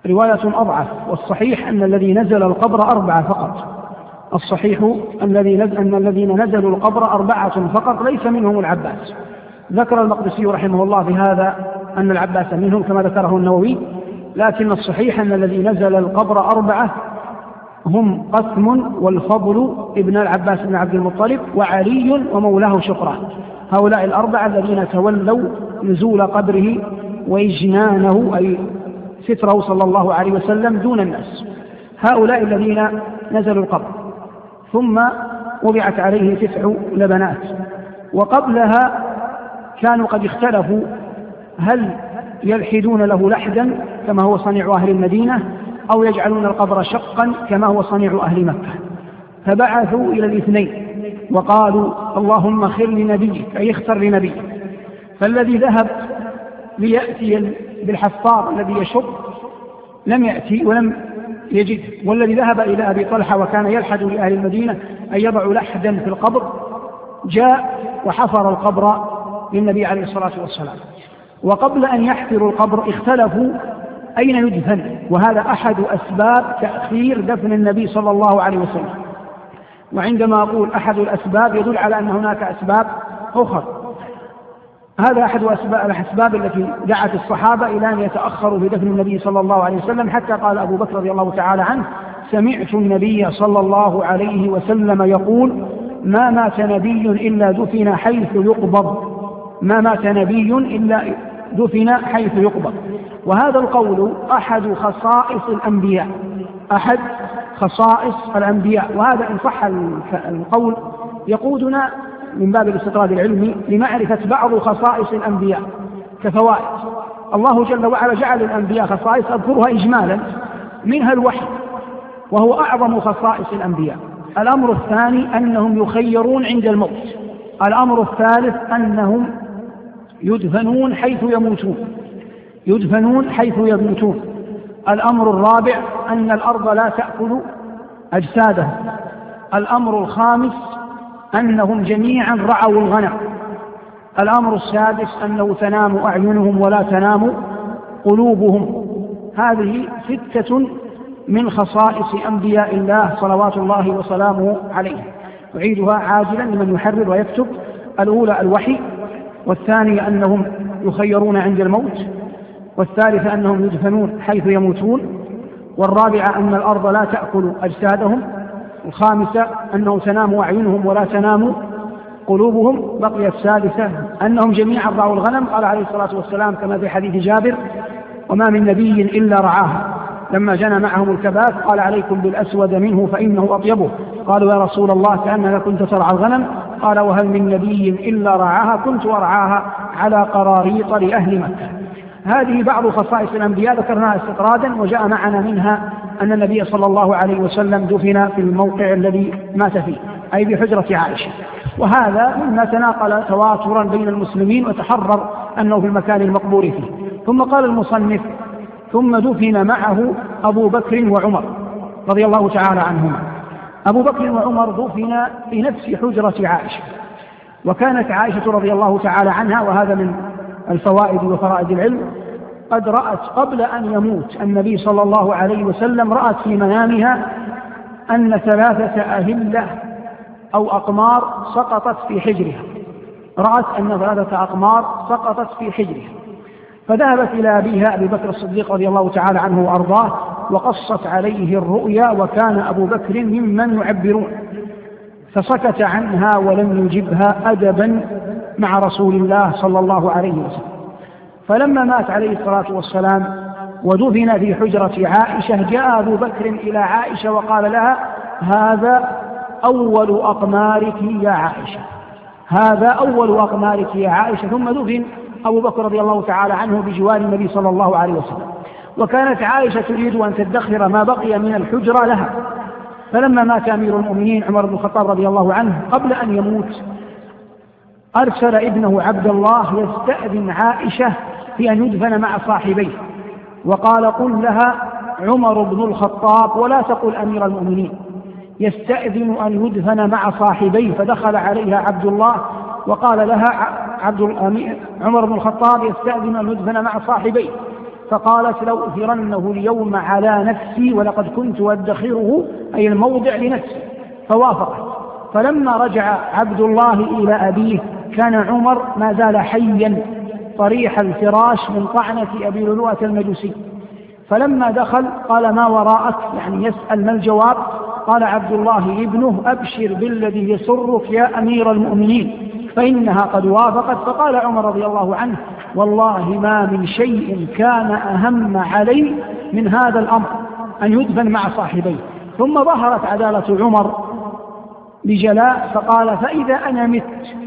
رواية أضعف، والصحيح أن الذي نزل القبر 4 فقط. الصحيح أن الذين نزلوا القبر 4 فقط ليس منهم العباس. ذكر المقدسي رحمه الله في هذا أن العباس منهم كما ذكره النووي، لكن الصحيح أن الذي نزل القبر 4 هم قسم والفضل ابن العباس بن عبد المطلب وعلي ومولاه شقران. هؤلاء 4 الذين تولوا نزول قبره وإجنانه أي ستره صلى الله عليه وسلم دون الناس. هؤلاء الذين نزلوا القبر، ثم وضعت عليه 9 لبنات. وقبلها كانوا قد اختلفوا هل يلحدون له لحدا كما هو صنيع أهل المدينة أو يجعلون القبر شقا كما هو صنيع أهل مكة، فبعثوا إلى الاثنين وقالوا اللهم خر لنبيك أي اختر لنبيك. فالذي ذهب ليأتي بالحفار الذي يشق لم يأتي ولم يجد، والذي ذهب إلى أبي طلحة وكان يلحد لأهل المدينة أن يضع لحدا في القبر جاء وحفر القبر للنبي عليه الصلاة والسلام. وقبل أن يحفروا القبر اختلفوا أين يدفن، وهذا أحد أسباب تأخير دفن النبي صلى الله عليه وسلم. وعندما أقول أحد الأسباب يدل على أن هناك أسباب أخرى. هذا أحد الأسباب التي دعت الصحابة إلى أن يتأخروا في دفن النبي صلى الله عليه وسلم، حتى قال أبو بكر رضي الله تعالى عنه سمعت النبي صلى الله عليه وسلم يقول ما مات نبي إلا دفن حيث يقبض، ما مات نبي إلا دفن حيث يقبض. وهذا القول أحد خصائص الأنبياء، أحد خصائص الأنبياء. وهذا إن صح القول يقودنا من باب الاستطراد العلمي لمعرفة بعض خصائص الأنبياء كفوائد. الله جل وعلا جعل الأنبياء خصائص أذكرها إجمالا، منها الوحي وهو أعظم خصائص الأنبياء. الأمر الثاني أنهم يخيرون عند الموت. الأمر الثالث أنهم يدفنون حيث يموتون، يدفنون حيث يموتون. الأمر الرابع أن الأرض لا تأكل أجسادهم. الأمر الخامس أنهم جميعا رعوا الغنم. الأمر السادس أنه تنام أعينهم ولا تنام قلوبهم. هذه 6 من خصائص أنبياء الله صلوات الله وسلامه عليه. أعيدها عاجلا لمن يحرر ويكتب. الأولى الوحي، والثانية أنهم يخيرون عند الموت، والثالثة أنهم يدفنون حيث يموتون، والرابعة أن الأرض لا تأكل أجسادهم، الخامسة أنه تنام أعينهم ولا تنام قلوبهم. بقي السادسة أنهم جميعا رعوا الغنم. قال عليه الصلاة والسلام كما في حديث جابر وما من نبي إلا رعاها. لما جنى معهم الكباس قال عليكم بالأسود منه فإنه أطيبه. قالوا يا رسول الله كأنك كنت ترعى الغنم. قال وهل من نبي إلا رعاها كنت أرعاها على قراريط لأهل مكة. هذه بعض خصائص الأنبياء ذكرناها استطرادا، وجاء معنا منها أن النبي صلى الله عليه وسلم دفن في الموقع الذي مات فيه أي بحجرة عائشة، وهذا مما تناقل تواترا بين المسلمين وتحرر أنه في المكان المقبور فيه. ثم قال المصنف ثم دفن معه أبو بكر وعمر رضي الله تعالى عنهما. أبو بكر وعمر دفن في نفس حجرة عائشة، وكانت عائشة رضي الله تعالى عنها، وهذا من الفوائد وفرائد العلم، قد رأت قبل أن يموت النبي صلى الله عليه وسلم رأت في منامها أن 3 أهلة أو أقمار سقطت في حجرها. رأت أن 3 أقمار سقطت في حجرها، فذهبت إلى أبيها أبي بكر الصديق رضي الله تعالى عنه وأرضاه وقصت عليه الرؤيا، وكان أبو بكر ممن يعبرون، فسكت عنها ولم يجبها أدبا مع رسول الله صلى الله عليه وسلم. فلما مات عليه الصلاة والسلام ودفن في حجرة عائشة جاء أبو بكر إلى عائشة وقال لها هذا أول أقمارك يا عائشة، هذا أول أقمارك يا عائشة. ثم دفن أبو بكر رضي الله تعالى عنه بجوار النبي صلى الله عليه وسلم. وكانت عائشة تريد أن تدخر ما بقي من الحجرة لها، فلما مات أمير المؤمنين عمر بن الخطاب رضي الله عنه قبل أن يموت أرسل ابنه عبد الله يستأذن عائشة في أن يدفن مع صاحبيه، وقال قل لها عمر بن الخطاب ولا تقل أمير المؤمنين يستأذن أن يدفن مع صاحبيه. فدخل عليها عبد الله وقال لها عمر بن الخطاب يستأذن أن يدفن مع صاحبيه، فقالت لأؤثرنه اليوم على نفسي ولقد كنت أدخره، أي الموضع، لنفسي، فوافقت. فلما رجع عبد الله إلى أبيه كان عمر ما زال حيا طريح الفراش من طعنة أبي لؤلؤة المجوسي. فلما دخل قال ما وراءك، يعني يسأل ما الجواب. قال عبد الله ابنه أبشر بالذي يسرك يا أمير المؤمنين فإنها قد وافقت. فقال عمر رضي الله عنه والله ما من شيء كان أهم علي من هذا الأمر أن يدفن مع صاحبيه. ثم ظهرت عدالة عمر بجلاء فقال فإذا أنا مت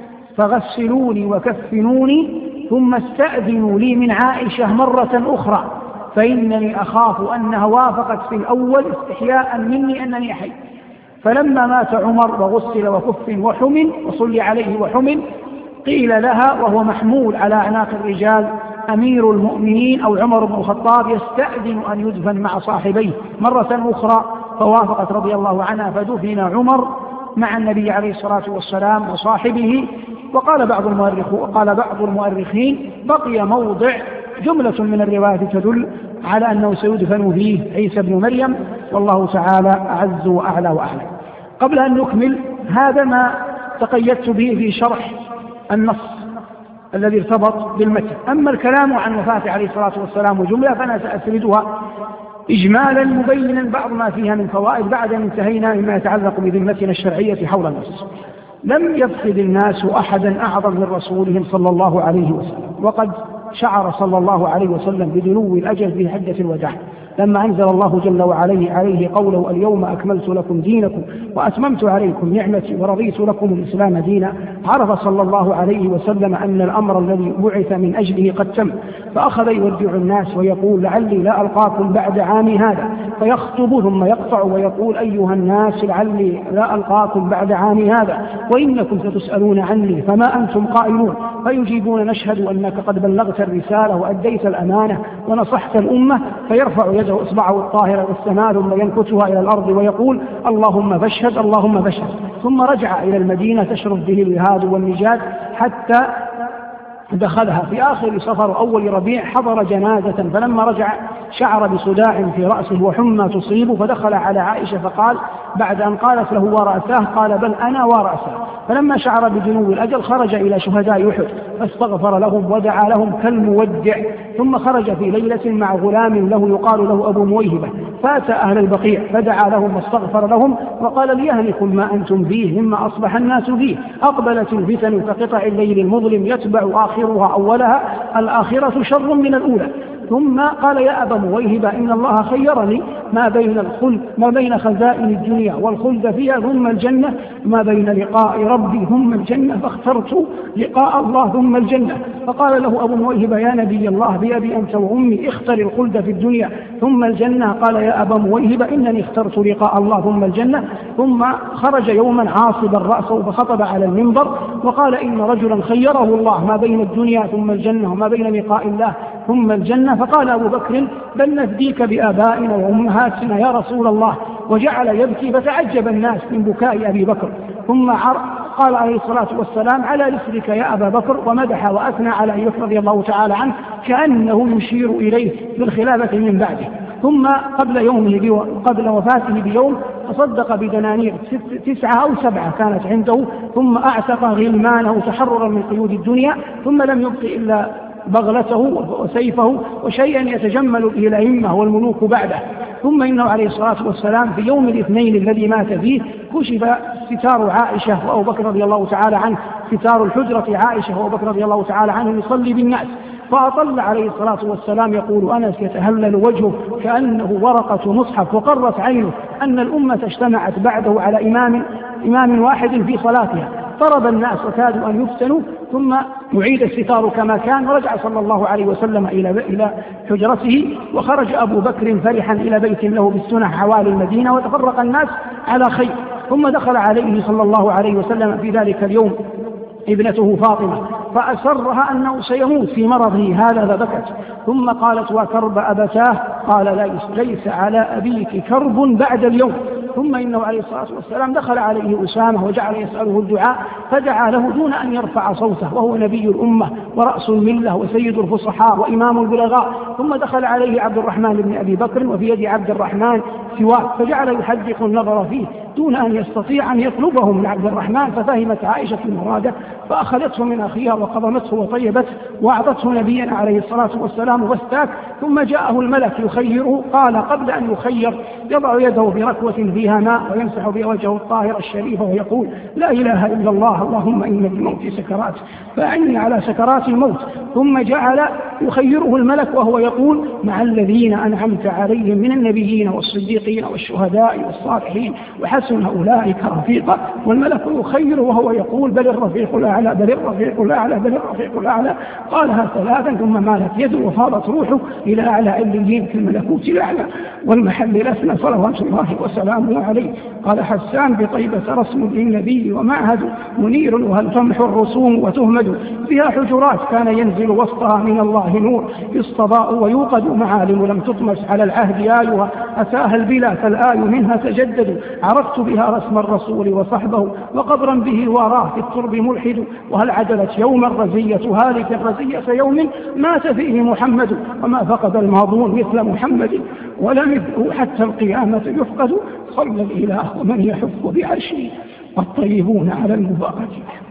فغسلوني وكفنوني ثم استأذنوا لي من عائشة مرة أخرى فإنني أخاف أنها وافقت في الأول استحياء مني أنني حي. فلما مات عمر وغسل وكفن وحمل وصلي عليه وحمل قيل لها وهو محمول على أعناق الرجال أمير المؤمنين أو عمر بن الخطاب يستأذن أن يدفن مع صاحبيه مرة أخرى، فوافقت رضي الله عنها فدفن عمر مع النبي عليه الصلاة والسلام وصاحبه. وقال بعض المؤرخين بقي موضع جملة من الروايات تدل على أنه سيدفن فيه عيسى بن مريم، والله تعالى أعز وأعلى وأعلى. قبل أن نكمل هذا ما تقيدت به في شرح النص الذي ارتبط بالمتن. أما الكلام عن وفاته عليه الصلاة والسلام وجملة فأنا سأسردها إجمالا مبينا بعض ما فيها من فوائد بعد أن انتهينا مما يتعلق بذمتنا الشرعية حول النص. لم يفقد الناس أحدا أعظم من رسولهم صلى الله عليه وسلم، وقد شعر صلى الله عليه وسلم بدنو الأجل في حجة الوداع لما أنزل الله جل وعلا عليه قوله اليوم أكملت لكم دينكم وأتممت عليكم نعمتي ورضيت لكم الإسلام دينا. عرف صلى الله عليه وسلم أن الأمر الذي بعث من أجله قد تم، فأخذ يودع الناس ويقول لعلي لا ألقاكم بعد عامي هذا، فيخطب ثم يقطع ويقول أيها الناس لعلي لا ألقاكم بعد عامي هذا وإنكم ستسألون عني فما أنتم قائلون، فيجيبون نشهد أنك قد بلغت الرسالة وأديت الأمانة ونصحت الأمة، فيرفع يده إصبعه الطاهرة إلى السماء ثم ينكتها إلى الأرض ويقول اللهم فاشهد اللهم فاشهد. ثم رجع إلى المدينة تشرف به الوهاد والنجاد حتى دخلها في آخر صفر أول ربيع، حضر جنازة، فلما رجع شعر بصداع في رأسه وحمى تصيبه، فدخل على عائشة فقال بعد أن قالت له ورأساه قال بل أنا ورأساه. فلما شعر بدنو الأجل خرج إلى شهداء أحد فاستغفر لهم ودعا لهم كالمودع، ثم خرج في ليلة مع غلام له يقال له أبو مويهبة فأتى أهل البقيع فدعا لهم واستغفر لهم وقال ليهلكم ما أنتم فيه مما أصبح الناس فيه، أقبلت الفتن كقطع الليل المظلم يتبع آخرها أولها، الآخرة شر من الأولى. ثم قال يا أبا مويهبة إن الله خيرني ما بين خزائن الدنيا والخلد فيها ثم الجنة، ما بين لقاء ربي ثم الجنة، فاخترت لقاء الله ثم الجنة. فقال له أبو مويهبة يا نبي الله بأبي أنت وأمي اختر الخلد في الدنيا ثم الجنة. قال يا أبا مويهبة إنني اخترت لقاء الله ثم الجنة. ثم خرج يوما عاصبا رأسه فخطب على المنبر وقال إن رجلا خيره الله ما بين الدنيا ثم الجنة وما بين لقاء الله ثم الجنة. فقال أبو بكر بل نفديك بآبائنا وأمهاتنا يا رسول الله، وجعل يبكي فتعجب الناس من بكاء أبي بكر. ثم قال عليه الصلاة والسلام على رسلك يا أبا بكر، ومدح وأثنى على أبي بكر رضي الله تعالى عنه كأنه يشير إليه بالخلافة من بعده. ثم قبل وفاته بيوم تصدق بدنانير 9 أو 7 كانت عنده، ثم أعتق غلمانه تحررا من قيود الدنيا، ثم لم يبق إلا بغلته وسيفه وشيئا يتجمل به الأئمة والملوك بعده. ثم إنه عليه الصلاة والسلام في يوم الاثنين الذي مات فيه كشف ستار عائشة وأبو بكر رضي الله تعالى عنه، ستار الحجرة عائشة وأبو بكر رضي الله تعالى عنه يصلي بالناس، فأطل عليه الصلاة والسلام يقول أنس يتهلل وجهه كأنه ورقة مصحف، وقرت عينه أن الأمة اجتمعت بعده على إمام واحد في صلاتها، طرب الناس وكادوا أن يفتنوا، ثم يعيد الستار كما كان، ورجع صلى الله عليه وسلم إلى حجرته، وخرج أبو بكر فرحا إلى بيت له بالسنة حوالي المدينة، وتفرق الناس على خير. ثم دخل عليه صلى الله عليه وسلم في ذلك اليوم ابنته فاطمة فأسرها أنه سيموت في مرضه هذا، فبكت ثم قالت وكرب أبتاه؟ قال ليس على أبيك كرب بعد اليوم، ثم إنه عليه الصلاة والسلام دخل عليه أسامة وجعل يسأله الدعاء فدعا له دون أن يرفع صوته، وهو نبي الأمة ورأس الملة وسيد الفصحاء وإمام البلغاء. ثم دخل عليه عبد الرحمن بن أبي بكر وفي يد عبد الرحمن سواك، فجعل يحدق النظر فيه دون أن يستطيع أن يطلبه من عبد الرحمن، ففهمت عائشة المراد فأخذته من أخيها وقضمته وطيبته وأعطته نبينا عليه الصلاة والسلام واستاك. ثم جاءه الملك يخيره، قال قبل أن يخير يضع يده بركوة فيها ماء ويمسح بها وجهه الطاهر الشريف ويقول لا إله إلا الله اللهم إن للموت سكرات فأعني على سكرات الموت. ثم جعل يخيره الملك وهو يقول مع الذين أنعمت عليهم من النبيين والصديقين والشهداء والصالحين وحسن أولئك رفيقا، والملك يخير وهو يقول بل الرفيق الأعلى بل الرفيق الأعلى بل الرفيق الأعلى. قالها ثلاثا ثم مالت يده وفاضت روحه إلى أعلى عليين في الملكوت الأعلى والمحل الأسنى صلوات الله وسلامه عليه. قال حسان بطيبة رسم للنبي ومعهد منير وهل تمحو الرسوم وتهمد فيها حجرات كان ينزل وسطها من الله نور يستضاء ويوقد معالم لم تطمس على العهد آيها أتاها البلا فالآي منها تجدد عرفت بها رسم الرسول وصحبه وقبرا به وراه في الترب ملحد وهل عدلت يوما رزية هالك رزية يوم مات فيه محمد وما فقد الماضون مثل محمد ولا مثله حتى القيامة يفقد صلى الإله ومن يحف بعرشه والطيبون على المبارك.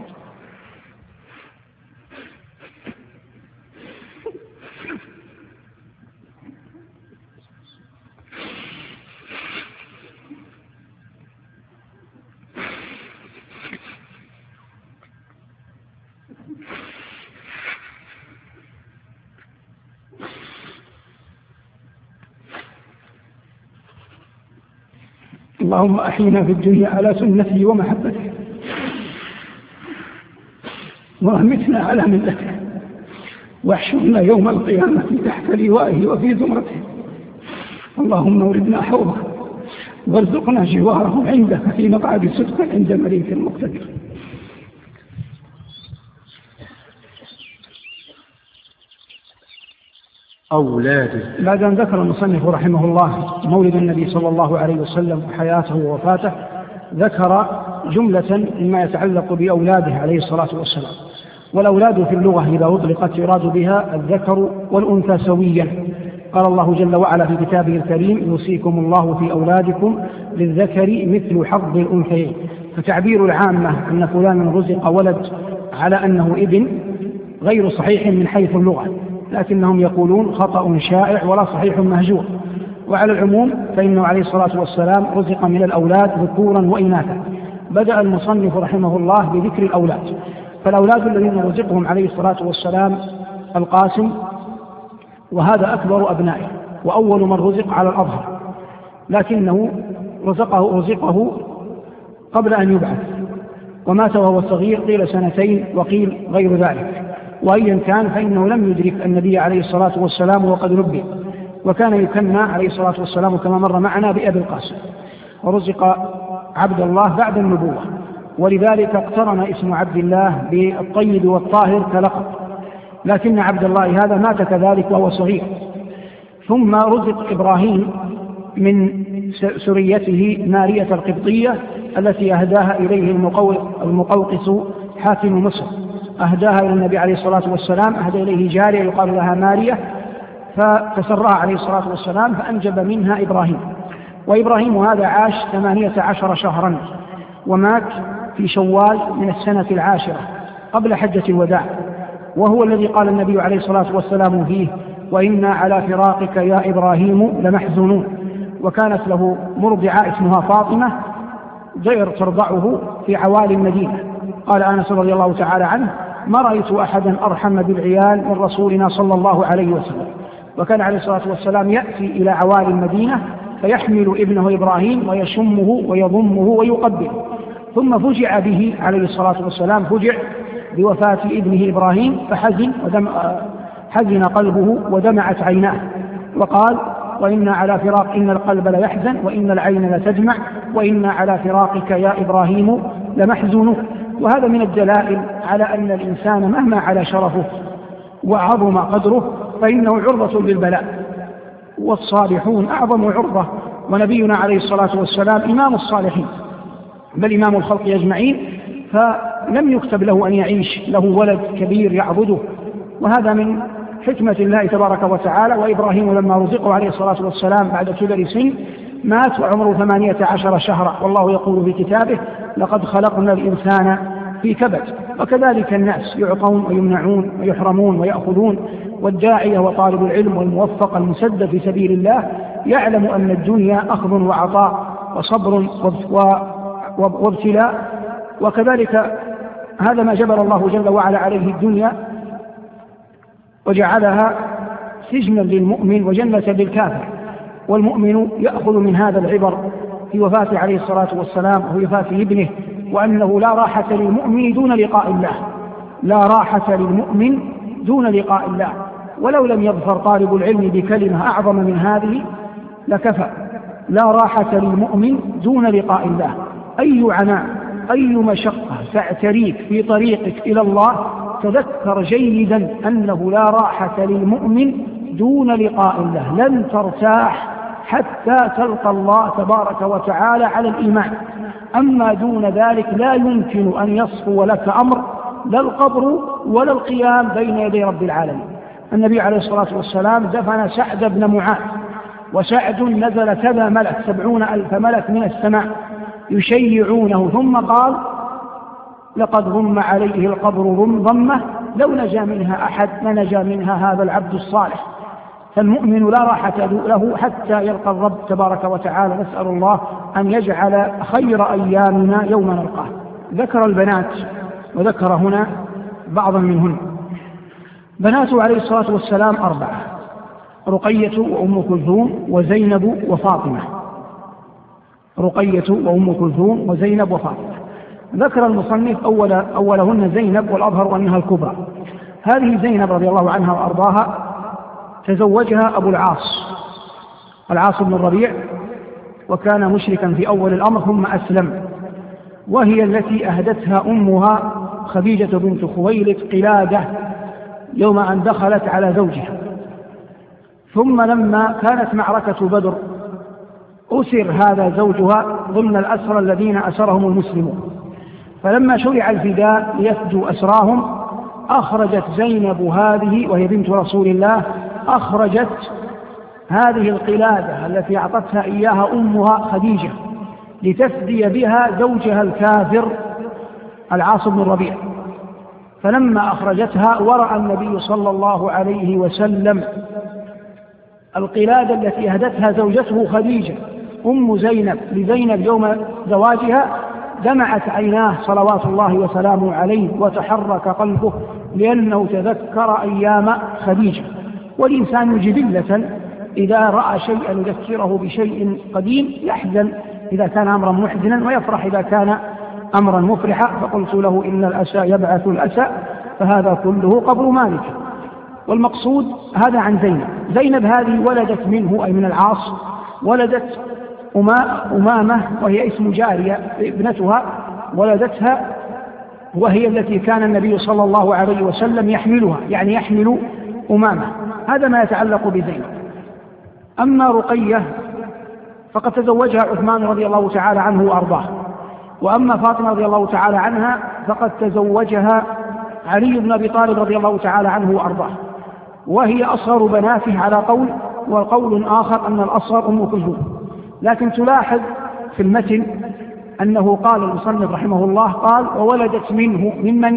اللهم أحينا في الدنيا على سنته ومحبته وأمتنا على ملته واحشرنا يوم القيامة تحت لوائه وفي زمرته. اللهم اوردنا حوضه وارزقنا جواره عندك في مقعد صدق عند مليك مقتدر. أولاده. بعد أن ذكر المصنف رحمه الله مولد النبي صلى الله عليه وسلم وحياته ووفاته ذكر جملة مما يتعلق بأولاده عليه الصلاة والسلام. والأولاد في اللغة إذا أطلقت يراد بها الذكر والأنثى سويا. قال الله جل وعلا في كتابه الكريم يوصيكم الله في أولادكم للذكر مثل حظ الأنثيين. فتعبير العامة أن فلان رزق ولد على أنه ابن غير صحيح من حيث اللغة، لكنهم يقولون خطأ شائع ولا صحيح مهجور. وعلى العموم فإنه عليه الصلاة والسلام رزق من الأولاد ذكورا وإناثا. بدأ المصنف رحمه الله بذكر الأولاد، فالأولاد الذين رزقهم عليه الصلاة والسلام القاسم، وهذا أكبر أبنائه وأول من رزق على الأظهر، لكنه رزقه قبل أن يبعث ومات وهو صغير، قيل 2 وقيل غير ذلك. وأيا كان فإنه لم يدرك النبي عليه الصلاة والسلام وقد نبئ، وكان يكنى عليه الصلاة والسلام كما مر معنا بأبي القاسم. ورزق عبد الله بعد النبوة، ولذلك اقترن اسم عبد الله بالطيب والطاهر كلقب، لكن عبد الله هذا مات كذلك وهو صغير. ثم رزق إبراهيم من سريته مارية القبطية التي أهداها إليه المقوقس حاكم مصر، أهداها إلى النبي عليه الصلاة والسلام، أهدى إليه جارية يقال لها مارية، فتسرها عليه الصلاة والسلام فأنجب منها إبراهيم. وإبراهيم هذا عاش 18 شهرا ومات في شوال من السنة 10 قبل حجة الوداع، وهو الذي قال النبي عليه الصلاة والسلام فيه وإنا على فراقك يا إبراهيم لمحزونون. وكانت له مرضعة اسمها فاطمة غير ترضعه في عوالي المدينة. قال أنس رضي الله تعالى عنه ما رأيت أحدا أرحم بالعيال من رسولنا صلى الله عليه وسلم. وكان عليه الصلاة والسلام يأتي إلى عوالي المدينة فيحمل ابنه إبراهيم ويشمه ويضمه ويقبله. ثم فجع به عليه الصلاة والسلام، فجع بوفاة ابنه إبراهيم فحزن قلبه ودمعت عيناه، وقال وإنا على فراق إن القلب ليحزن وإن العين لتدمع وإنا على فراقك يا إبراهيم لمحزونون. وهذا من الدلائل على أن الإنسان مهما على شرفه وعظم قدره فإنه عرضة للبلاء، والصالحون أعظم عرضة ونبينا عليه الصلاة والسلام إمام الصالحين بل إمام الخلق أجمعين، فلم يكتب له أن يعيش له ولد كبير يعبده، وهذا من حكمة الله تبارك وتعالى. وإبراهيم لما رزقه عليه الصلاة والسلام بعد كبر سن مات وعمره 18 شهرا، والله يقول في كتابه لقد خلقنا الإنسان في كبد. وكذلك الناس يعطون ويمنعون ويحرمون ويأخذون، والداعية وطالب العلم والموفق المسدد في سبيل الله يعلم أن الدنيا أخذ وعطاء وصبر وابتلاء، وكذلك هذا ما جبر الله جل وعلا عليه الدنيا وجعلها سجنا للمؤمن وجنة للكافر، والمؤمن يأخذ من هذا العبر في وفاته عليه الصلاة والسلام وفي وفاة ابنه، وأنه لا راحة للمؤمن دون لقاء الله، لا راحة للمؤمن دون لقاء الله. ولو لم يظفر طالب العلم بكلمة أعظم من هذه لكفى، لا راحة للمؤمن دون لقاء الله. أي عناء أي مشقة تعتريك في طريقك إلى الله تذكر جيدا أنه لا راحة للمؤمن دون لقاء الله، لن ترتاح حتى تلقى الله تبارك وتعالى على الإيمان. أما دون ذلك لا يمكن أن يصفو لك أمر، لا القبر ولا القيام بين يدي رب العالمين. النبي عليه الصلاة والسلام دفن سعد بن معاذ، وسعد نزل كذا ملك 70,000 ملك من السماء يشيعونه، ثم قال لقد غم عليه القبر ضمه لو نجا منها أحد لنجا منها هذا العبد الصالح. فالمؤمن لا راحة له حتى يلقى الرب تبارك وتعالى. نسأل الله أن يجعل خير أيامنا يوم نلقاه. ذكر البنات وذكر هنا بعضا منهن. بناته عليه الصلاة والسلام 4: رقية وأم كلثوم وزينب وفاطمة. رقية وأم كلثوم وزينب وفاطمة. ذكر المصنف أولهن زينب، والأظهر أنها الكبرى. هذه زينب رضي الله عنها وأرضاها تزوجها أبو العاص بن الربيع، وكان مشركا في أول الأمر ثم أسلم، وهي التي أهدتها أمها خديجة بنت خويلد قلادة يوم أن دخلت على زوجها. ثم لما كانت معركة بدر أسر هذا زوجها ضمن الأسرى الذين أسرهم المسلمون، فلما شرع الفداء ليفدوا أسراهم أخرجت زينب هذه وهي بنت رسول الله، أخرجت هذه القلادة التي أعطتها إياها أمها خديجة لتفدي بها زوجها الكافر العاص بن الربيع. فلما أخرجتها ورأى النبي صلى الله عليه وسلم القلادة التي أهدتها زوجته خديجة أم زينب لزينب يوم زواجها، دمعت عيناه صلوات الله وسلامه عليه وتحرك قلبه، لأنه تذكر أيام خديجة. والإنسان جبلة إذا رأى شيئا يذكره بشيء قديم يحزن إذا كان أمرا محزنا ويفرح إذا كان أمرا مفرحا. فقلت له إن الأسى يبعث الأسى، فهذا كله قبر مالك. والمقصود هذا عن زينب هذه ولدت منه أي من العاص، ولدت أمامة وهي اسم جارية ابنتها، ولدتها وهي التي كان النبي صلى الله عليه وسلم يحملها، يعني يحمل أمامة. هذا ما يتعلق بزينب. أما رقية فقد تزوجها عثمان رضي الله تعالى عنه وأرضاه، وأما فاطمة رضي الله تعالى عنها فقد تزوجها علي بن أبي طالب رضي الله تعالى عنه وأرضاه، وهي أصغر بناته على قول، والقول آخر أن الأصغر أم كلثوم. لكن تلاحظ في المتن أنه قال المصنف رحمه الله قال وولدت منه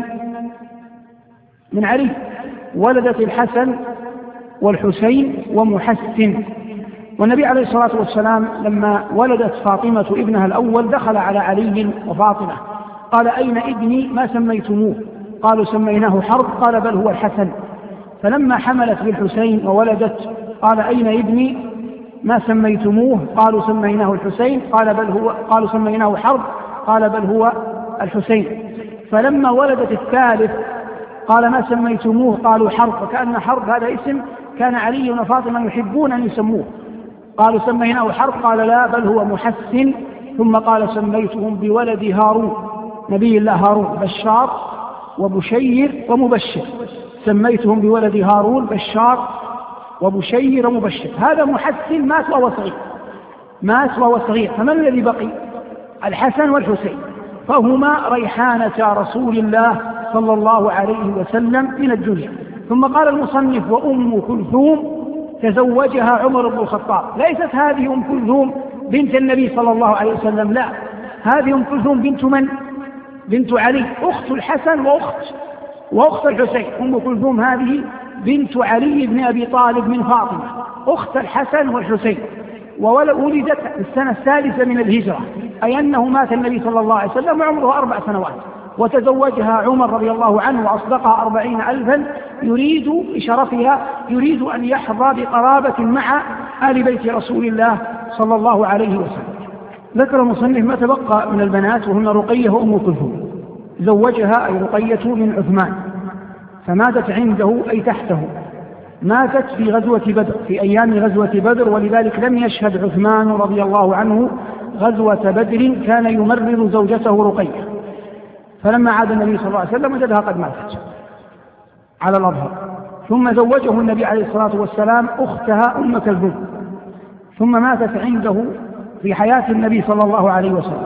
من علي، ولدت الحسن والحسين ومحسن. والنبي عليه الصلاة والسلام لما ولدت فاطمة ابنها الأول دخل على علي وفاطمة قال أين ابني ما سميتموه؟ قالوا سميناه حرب، قال بل هو الحسن. فلما حملت بالحسين وولدت قال أين ابني ما سميتموه؟ قالوا سميناه الحسين، قالوا سميناه حرب، قال بل هو الحسين. فلما ولدت الثالث قال ما سميتموه؟ قالوا حرب، وكأن حرب هذا اسم كان علي وفاطمة يحبون أن يسموه. قالوا سميناه حرب، قال لا بل هو محسن. ثم قال سميتهم بولد هارون نبي الله هارون بشار وبشير ومبشر، سميتهم بولد هارون بشار وبشير ومبشر. هذا محسن مات وهو صغير، مات وهو صغير، فمن الذي بقي؟ الحسن والحسين، فهما ريحانة رسول الله صلى الله عليه وسلم من الدنيا. ثم قال المصنف: وأم كلثوم تزوجها عمر بن الخطاب. ليست هذه أم كلثوم بنت النبي صلى الله عليه وسلم، لا، هذه أم كلثوم بنت من؟ بنت علي، أخت الحسن وأخت الحسين. أم كلثوم هذه بنت علي بن أبي طالب من فاطمة، أخت الحسن والحسين، وولدت في السنة الثالثة من الهجرة، أي أنه مات النبي صلى الله عليه وسلم وعمره 4 سنوات، وتزوجها عمر رضي الله عنه وأصدقها 40,000 يريد بشرفها، يريد أن يحظى بقرابة مع آل بيت رسول الله صلى الله عليه وسلم. ذكر المصنف ما تبقى من البنات وهن رقية وأم كلثوم. زوجها أي رقية من عثمان، فماتت عنده أي تحته، ماتت في غزوة بدر، في أيام غزوة بدر، ولذلك لم يشهد عثمان رضي الله عنه غزوة بدر، كان يمرر زوجته رقية. فلما عاد النبي صلى الله عليه وسلم وجدها قد ماتت على الأظهر، ثم زوجه النبي عليه الصلاة والسلام أختها أم كلثوم، ثم ماتت عنده في حياة النبي صلى الله عليه وسلم،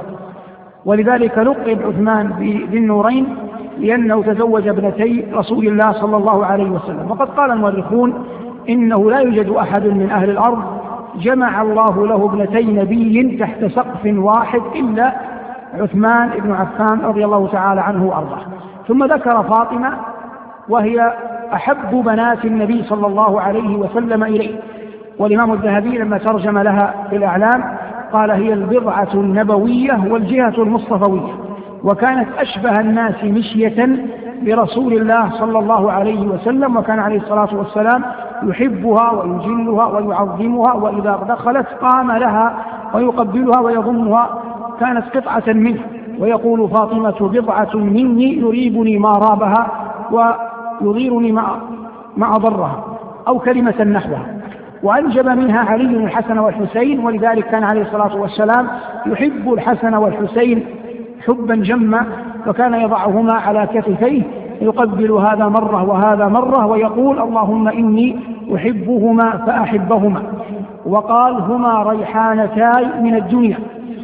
ولذلك لقب عثمان بذي النورين لأنه تزوج ابنتي رسول الله صلى الله عليه وسلم. وقد قال المؤرخون إنه لا يوجد أحد من أهل الأرض جمع الله له ابنتي نبي تحت سقف واحد إلا عثمان بن عفان رضي الله تعالى عنه وأرضاه. ثم ذكر فاطمة وهي أحب بنات النبي صلى الله عليه وسلم إليه، والإمام الذهبي لما ترجم لها في الأعلام قال: هي البضعة النبوية والجهة المصطفوية، وكانت أشبه الناس مشية برسول الله صلى الله عليه وسلم، وكان عليه الصلاة والسلام يحبها ويجلها ويعظمها، وإذا دخلت قام لها ويقبلها ويضمها، كانت قطعة منه، ويقول: فاطمة بضعة مني يريبني ما رابها ويضيرني ما أضرها، أو كلمة نحوها. وأنجب منها علي الحسن والحسين، ولذلك كان عليه الصلاة والسلام يحب الحسن والحسين حبا جما، وكان يضعهما على كتفيه يقبل هذا مرة وهذا مرة، ويقول: اللهم إني أحبهما فأحبهما. وقال: هما ريحانتاي من الدنيا.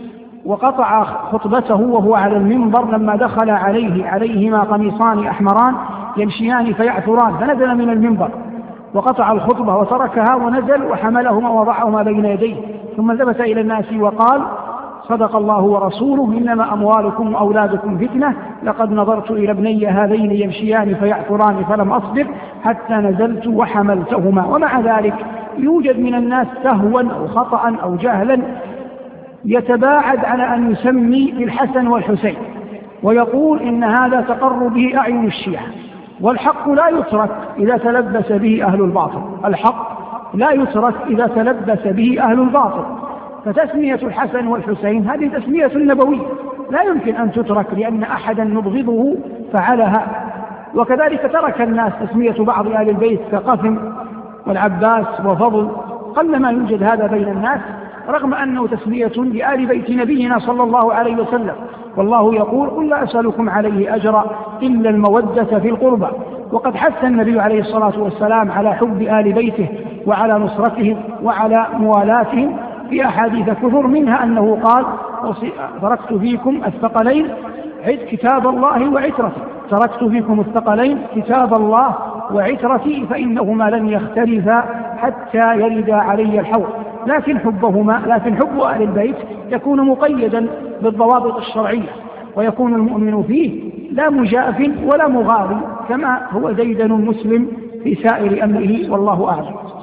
وقطع خطبته وهو على المنبر لما دخل عليهما قميصان أحمران يمشيان فيعثران، فنزل من المنبر وقطع الخطبة وتركها ونزل وحملهما ووضعهما بين يديه، ثم التفت إلى الناس وقال: صدق الله ورسوله، إنما أموالكم وأولادكم فتنة، لقد نظرت إلى ابني هذين يمشيان فيعثران فلم أصبر حتى نزلت وحملتهما. ومع ذلك يوجد من الناس سهوا أو خطأ أو جهلا يتباعد على أن يسمي بالحسن والحسين، ويقول إن هذا تقر به أعين الشيعة، والحق لا يترك إذا تلبس به أهل الباطل، الحق لا يترك إذا تلبس به أهل الباطل. فتسمية الحسن والحسين هذه تسمية نبوية لا يمكن أن تترك لأن أحدا نبغضه فعلها. وكذلك ترك الناس تسمية بعض آل البيت كقاسم والعباس وفضل، قلما يوجد هذا بين الناس، رغم أنه تسمية لآل بيت نبينا صلى الله عليه وسلم. والله يقول: قل لا أسألكم عليه أجرا إلا المودة في القربى. وقد حث النبي عليه الصلاة والسلام على حب آل بيته وعلى نصرتهم وعلى موالاتهم في أحاديث كثر، منها أنه قال: تركت فيكم الثقلين كتاب الله وعترتي، تركت فيكم الثقلين كتاب الله وعترتي، فإنهما لن يختلفا حتى يرد علي الحوض. لكن حب أهل البيت يكون مقيدا بالضوابط الشرعية، ويكون المؤمن فيه لا مجاف ولا مغالي، كما هو ديدن مسلم في سائر أمره، والله أعلم.